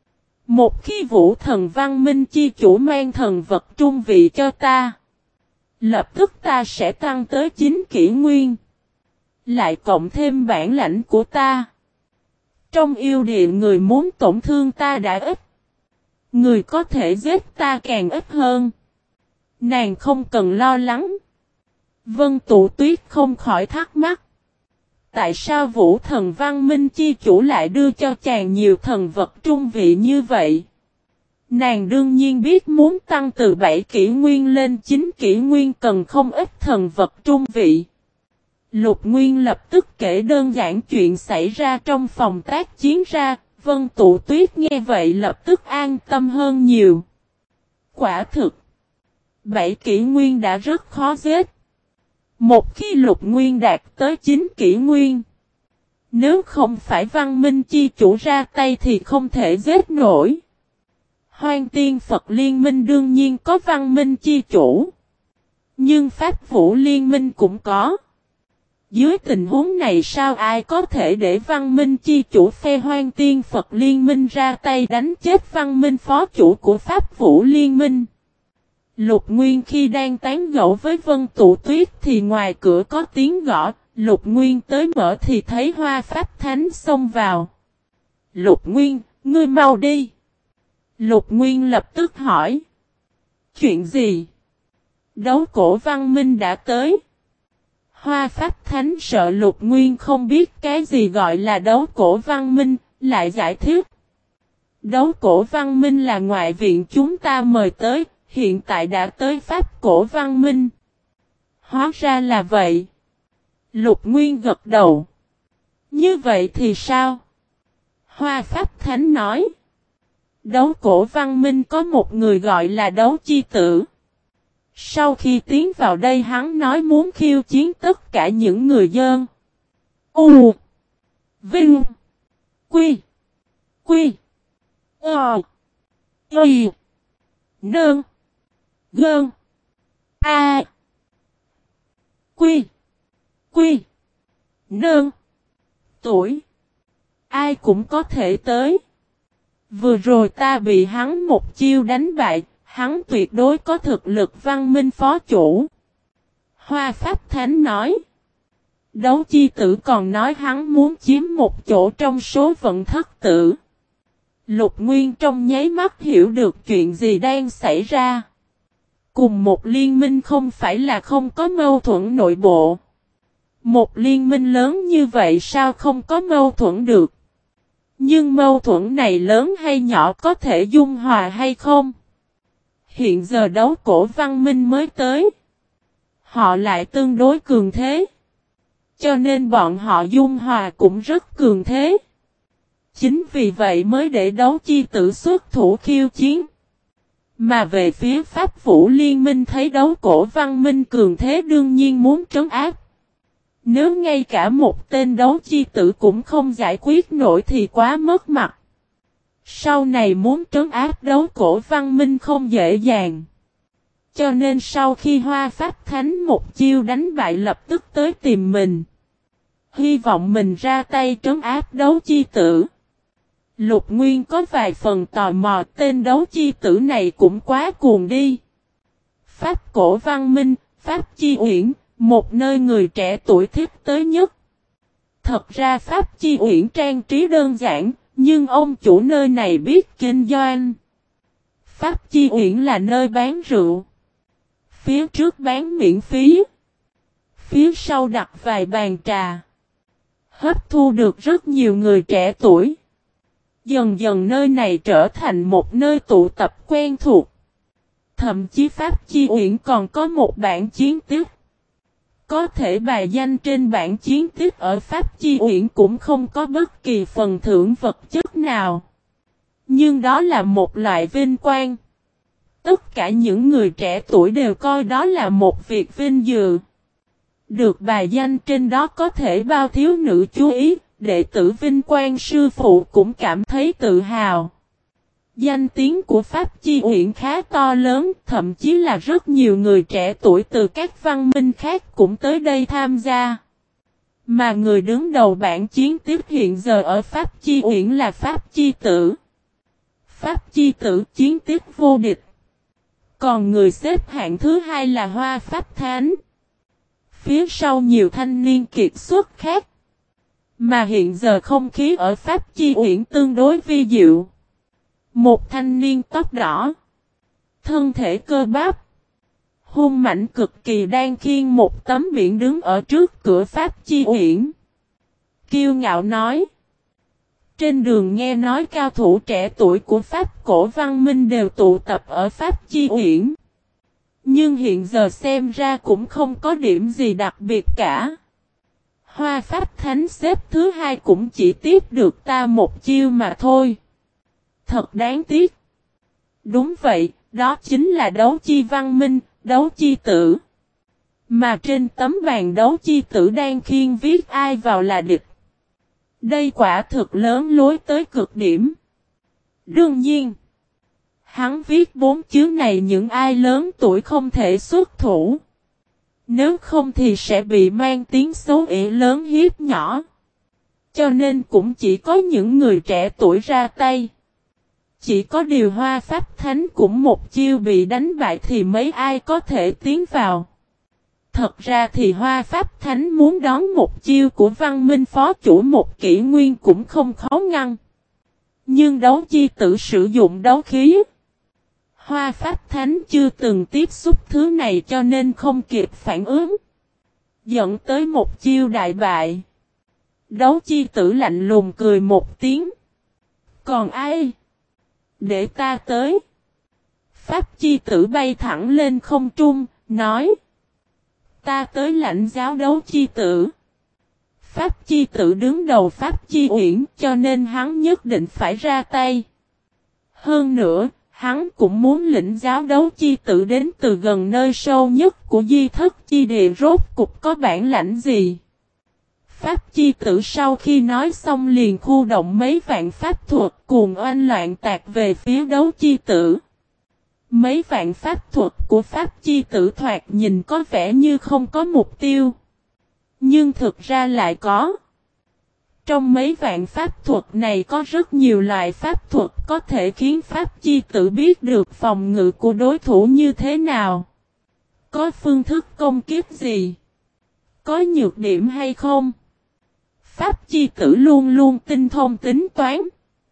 Một khi Vũ Thần Văn Minh chi chủ mang thần vật trung vị cho ta. Lập tức ta sẽ tăng tới 9 kỷ nguyên. Lại cộng thêm bản lãnh của ta. Trong yêu địa người muốn tổn thương ta đã ít. Người có thể giết ta càng ít hơn. Nàng không cần lo lắng. Vân Tụ Tuyết không khỏi thắc mắc. Tại sao Vũ Thần Văn Minh chi chủ lại đưa cho chàng nhiều thần vật trung vị như vậy? Nàng đương nhiên biết muốn tăng từ 7 kỷ nguyên lên 9 kỷ nguyên cần không ít thần vật trung vị. Lục Nguyên lập tức kể đơn giản chuyện xảy ra trong phòng tác chiến ra, Vân Tụ Tuyết nghe vậy lập tức an tâm hơn nhiều. Quả thực, 7 kỷ nguyên đã rất khó giết. Một khi Lục Nguyên đạt tới 9 kỷ nguyên, nếu không phải Văn Minh Chi Chủ ra tay thì không thể giết nổi. Hoang Tiên Phật Liên Minh đương nhiên có Văn Minh Chi Chủ, nhưng Pháp Vũ Liên Minh cũng có. Dưới tình huống này sao ai có thể để Văn Minh Chi Chủ phe Hoang Tiên Phật Liên Minh ra tay đánh chết Văn Minh Phó Chủ của Pháp Vũ Liên Minh? Lục Nguyên khi đang tán gẫu với Vân Tụ Tuyết thì ngoài cửa có tiếng gõ, Lục Nguyên tới mở thì thấy Hoa Pháp Thánh xông vào. Lục Nguyên, ngươi mau đi. Lục Nguyên lập tức hỏi. Chuyện gì? Đấu cổ Văn Minh đã tới. Hoa Pháp Thánh sợ Lục Nguyên không biết cái gì gọi là đấu cổ Văn Minh, lại giải thích. Đấu cổ Văn Minh là ngoại viện chúng ta mời tới, hiện tại đã tới Pháp cổ Văn Minh. Hóa ra là vậy. Lục Nguyên gật đầu. Như vậy thì sao? Hoa Pháp Thánh nói. Đấu cổ Văn Minh có một người gọi là Đấu Chi Tử. Sau khi tiến vào đây hắn nói muốn khiêu chiến tất cả những người dân. U. Vinh. Quy. Quy. Ờ. Y. Nương. Gơn. A. Quy. Quy. Nương. Tuổi. Ai cũng có thể tới. Vừa rồi ta bị hắn một chiêu đánh bại. Hắn tuyệt đối có thực lực Văn Minh Phó Chủ. Hoa Pháp Thánh nói. Đấu Chi Tử còn nói hắn muốn chiếm một chỗ trong số vận thất tử. Lục Nguyên trong nháy mắt hiểu được chuyện gì đang xảy ra. Cùng một liên minh không phải là không có mâu thuẫn nội bộ. Một liên minh lớn như vậy sao không có mâu thuẫn được? Nhưng mâu thuẫn này lớn hay nhỏ có thể dung hòa hay không? Hiện giờ đấu cổ Văn Minh mới tới. Họ lại tương đối cường thế. Cho nên bọn họ dung hòa cũng rất cường thế. Chính vì vậy mới để Đấu Chi Tử xuất thủ khiêu chiến. Mà về phía Pháp Vũ Liên Minh thấy đấu cổ Văn Minh cường thế đương nhiên muốn trấn áp. Nếu ngay cả một tên Đấu Chi Tử cũng không giải quyết nổi thì quá mất mặt. Sau này muốn trấn áp đấu cổ Văn Minh không dễ dàng. Cho nên sau khi Hoa Pháp Thánh một chiêu đánh bại lập tức tới tìm mình. Hy vọng mình ra tay trấn áp Đấu Chi Tử. Lục Nguyên có vài phần tò mò tên Đấu Chi Tử này cũng quá cuồng đi. Pháp cổ Văn Minh, Pháp Chi Uyển, một nơi người trẻ tuổi thích tới nhất. Thật ra Pháp Chi Uyển trang trí đơn giản. Nhưng ông chủ nơi này biết kinh doanh. Pháp Chi Uyển là nơi bán rượu. Phía trước bán miễn phí. Phía sau đặt vài bàn trà. Hấp thu được rất nhiều người trẻ tuổi. Dần dần nơi này trở thành một nơi tụ tập quen thuộc. Thậm chí Pháp Chi Uyển còn có một bảng chiến tích. Có thể bài danh trên bảng chiến tích ở Pháp Chi Uyển cũng không có bất kỳ phần thưởng vật chất nào. Nhưng đó là một loại vinh quang. Tất cả những người trẻ tuổi đều coi đó là một việc vinh dự. Được bài danh trên đó có thể bao thiếu nữ chú ý, đệ tử vinh quang sư phụ cũng cảm thấy tự hào. Danh tiếng của Pháp Chi Uyển khá to lớn, thậm chí là rất nhiều người trẻ tuổi từ các văn minh khác cũng tới đây tham gia. Mà người đứng đầu bảng chiến tiếp hiện giờ ở Pháp Chi Uyển là Pháp Chi Tử. Pháp Chi Tử chiến tiếp vô địch. Còn người xếp hạng thứ hai là Hoa Pháp Thánh. Phía sau nhiều thanh niên kiệt xuất khác. Mà hiện giờ không khí ở Pháp Chi Uyển tương đối vi diệu. Một thanh niên tóc đỏ. Thân thể cơ bắp. Hung mãnh cực kỳ đang khiêng một tấm biển đứng ở trước cửa Pháp Chi Uyển. Kiêu ngạo nói. Trên đường nghe nói cao thủ trẻ tuổi của Pháp cổ văn minh đều tụ tập ở Pháp Chi Uyển. Nhưng hiện giờ xem ra cũng không có điểm gì đặc biệt cả. Hoa Pháp Thánh xếp thứ hai cũng chỉ tiếp được ta một chiêu mà thôi. Thật đáng tiếc. Đúng vậy, đó chính là đấu chi văn minh, đấu chi tử. Mà trên tấm bàn đấu chi tử đang khiêng viết ai vào là địch. Đây quả thực lớn lối tới cực điểm. Đương nhiên, hắn viết 4 chữ này những ai lớn tuổi không thể xuất thủ. Nếu không thì sẽ bị mang tiếng xấu ỷ lớn hiếp nhỏ. Cho nên cũng chỉ có những người trẻ tuổi ra tay. Chỉ có điều Hoa Pháp Thánh cũng một chiêu bị đánh bại thì mấy ai có thể tiến vào. Thật ra thì Hoa Pháp Thánh muốn đón một chiêu của văn minh phó chủ một kỷ nguyên cũng không khó ngăn. Nhưng đấu chi tử sử dụng đấu khí. Hoa Pháp Thánh chưa từng tiếp xúc thứ này cho nên không kịp phản ứng. Dẫn tới một chiêu đại bại. Đấu chi tử lạnh lùng cười một tiếng. Còn ai? Để ta tới. Pháp chi tử bay thẳng lên không trung, nói. Ta tới lãnh giáo đấu chi tử. Pháp chi tử đứng đầu Pháp chi uyển cho nên hắn nhất định phải ra tay. Hơn nữa, hắn cũng muốn lĩnh giáo đấu chi tử đến từ gần nơi sâu nhất của di thất chi địa rốt cục có bản lãnh gì. Pháp chi tử sau khi nói xong liền khu động mấy vạn pháp thuật cuồng oanh loạn tạc về phía đấu chi tử. Mấy vạn pháp thuật của Pháp chi tử thoạt nhìn có vẻ như không có mục tiêu. Nhưng thực ra lại có. Trong mấy vạn pháp thuật này có rất nhiều loại pháp thuật có thể khiến Pháp chi tử biết được phòng ngự của đối thủ như thế nào. Có phương thức công kích gì? Có nhược điểm hay không? Pháp chi tử luôn luôn tinh thông tính toán.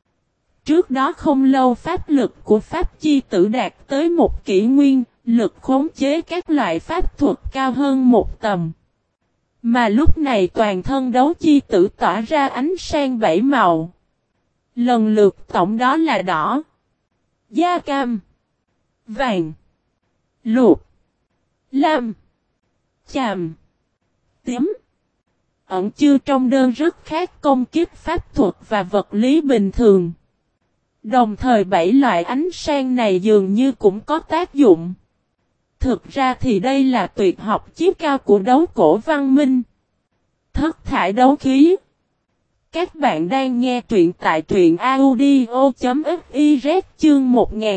Trước đó không lâu pháp lực của Pháp chi tử đạt tới một kỷ nguyên, lực khống chế các loại pháp thuật cao hơn một tầm. Mà lúc này toàn thân đấu chi tử tỏa ra ánh sáng 7 màu. Lần lượt tổng đó là đỏ, da cam, vàng, lục, lam, chàm, tím. Ẩn chứa trong đơn rất khác công kích pháp thuật và vật lý bình thường. Đồng thời 7 loại ánh sáng này dường như cũng có tác dụng. Thực ra thì đây là tuyệt học chí cao của đấu cổ văn minh. Thất thải đấu khí. Các bạn đang nghe truyện tại truyện audio.fiz chương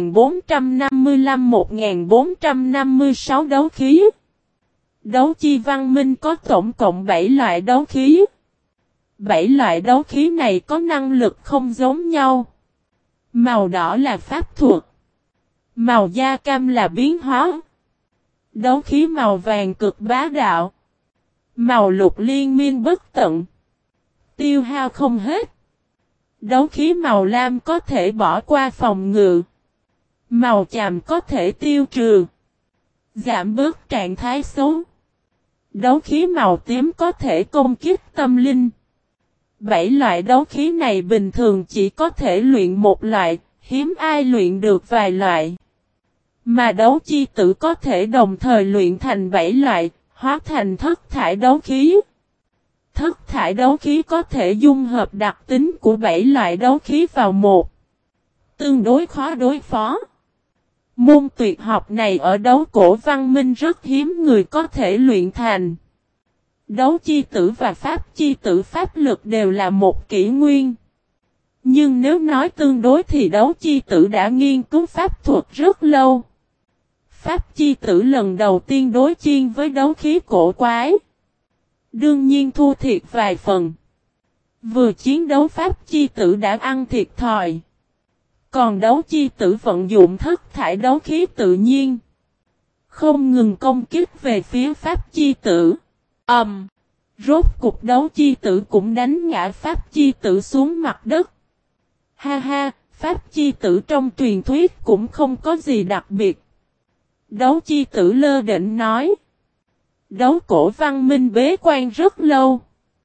1455-1456 đấu khí. Đấu chi văn minh có tổng cộng 7 loại đấu khí. 7 loại đấu khí này có năng lực không giống nhau. Màu đỏ là pháp thuật. Màu da cam là biến hóa. Đấu khí màu vàng cực bá đạo. Màu lục liên miên bất tận. Tiêu hao không hết. Đấu khí màu lam có thể bỏ qua phòng ngự. Màu chàm có thể tiêu trừ. Giảm bớt trạng thái xấu. Đấu khí màu tím có thể công kích tâm linh. 7 loại đấu khí này bình thường chỉ có thể luyện một loại, hiếm ai luyện được vài loại. Mà đấu chi tử có thể đồng thời luyện thành 7 loại, hóa thành thất thải đấu khí. Thất thải đấu khí có thể dung hợp đặc tính của 7 loại đấu khí vào một. Tương đối khó đối phó. Môn tuyệt học này ở đấu cổ văn minh rất hiếm người có thể luyện thành. Đấu chi tử và pháp chi tử pháp lực đều là một kỷ nguyên. Nhưng nếu nói tương đối thì đấu chi tử đã nghiên cứu pháp thuật rất lâu. Pháp chi tử lần đầu tiên đối chiến với đấu khí cổ quái. Đương nhiên thua thiệt vài phần. Vừa chiến đấu pháp chi tử đã ăn thiệt thòi. Còn đấu chi tử vận dụng thất thải đấu khí tự nhiên. Không ngừng công kích về phía pháp chi tử. Rốt cục đấu chi tử cũng đánh ngã pháp chi tử xuống mặt đất. Ha ha, pháp chi tử trong truyền thuyết cũng không có gì đặc biệt. Đấu chi tử lơ đễnh nói. Đấu cổ văn minh bế quan rất lâu.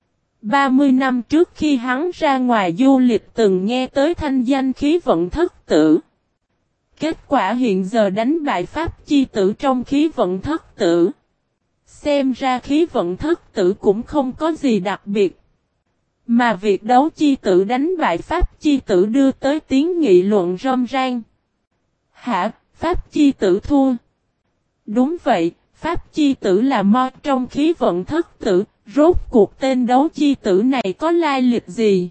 30 năm trước khi hắn ra ngoài du lịch từng nghe tới thanh danh khí vận thất tử. Kết quả hiện giờ đánh bại pháp chi tử trong khí vận thất tử. Xem ra khí vận thất tử cũng không có gì đặc biệt. Mà việc đấu chi tử đánh bại pháp chi tử đưa tới tiếng nghị luận râm ran. Hả, pháp chi tử thua? Đúng vậy, pháp chi tử là mo trong khí vận thất tử, rốt cuộc tên đấu chi tử này có lai lịch gì?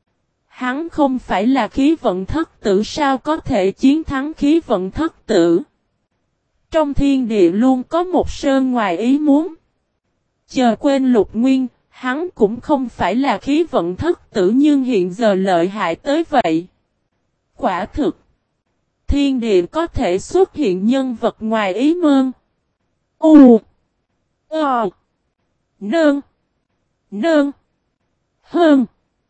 Hắn không phải là khí vận thất tử sao có thể chiến thắng khí vận thất tử? Trong thiên địa luôn có một sơn ngoài ý muốn. Chờ quên Lục Nguyên, hắn cũng không phải là khí vận thất tử nhưng hiện giờ lợi hại tới vậy. Quả thực, thiên địa có thể xuất hiện nhân vật ngoài ý muốn. U Ờ Nương Nương Hơn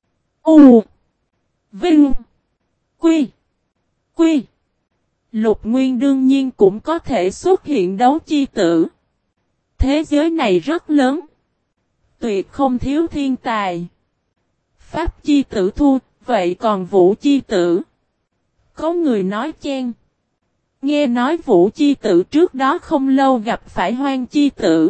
U Vinh Quy Quy Lục Nguyên đương nhiên cũng có thể xuất hiện đấu chi tử. Thế giới này rất lớn. Tuyệt không thiếu thiên tài. Pháp chi tử thua, vậy còn Vũ chi tử? Có người nói chen. Nghe nói Vũ chi tử trước đó không lâu gặp phải Hoang chi tử.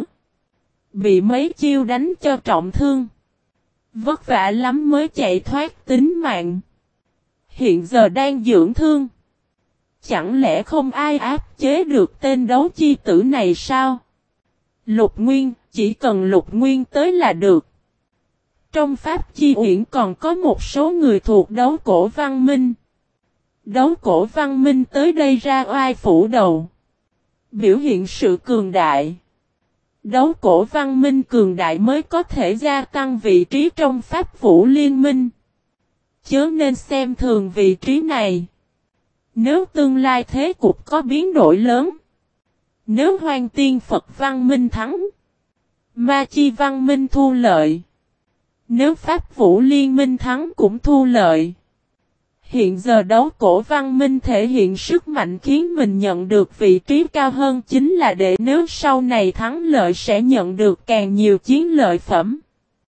Bị mấy chiêu đánh cho trọng thương. Vất vả lắm mới chạy thoát tính mạng. Hiện giờ đang dưỡng thương. Chẳng lẽ không ai áp chế được tên đấu chi tử này sao? Lục Nguyên, chỉ cần Lục Nguyên tới là được. Trong Pháp Chi Uyển còn có một số người thuộc đấu cổ văn minh. Đấu cổ văn minh tới đây ra oai phủ đầu. Biểu hiện sự cường đại. Đấu cổ văn minh cường đại mới có thể gia tăng vị trí trong Pháp Vũ Liên minh. Chớ nên xem thường vị trí này. Nếu tương lai thế cục có biến đổi lớn. Nếu Hoang Tiên Phật văn minh thắng. Ma Chi văn minh thu lợi. Nếu Pháp Vũ Liên minh thắng cũng thu lợi. Hiện giờ đấu cổ văn minh thể hiện sức mạnh khiến mình nhận được vị trí cao hơn chính là để nếu sau này thắng lợi sẽ nhận được càng nhiều chiến lợi phẩm.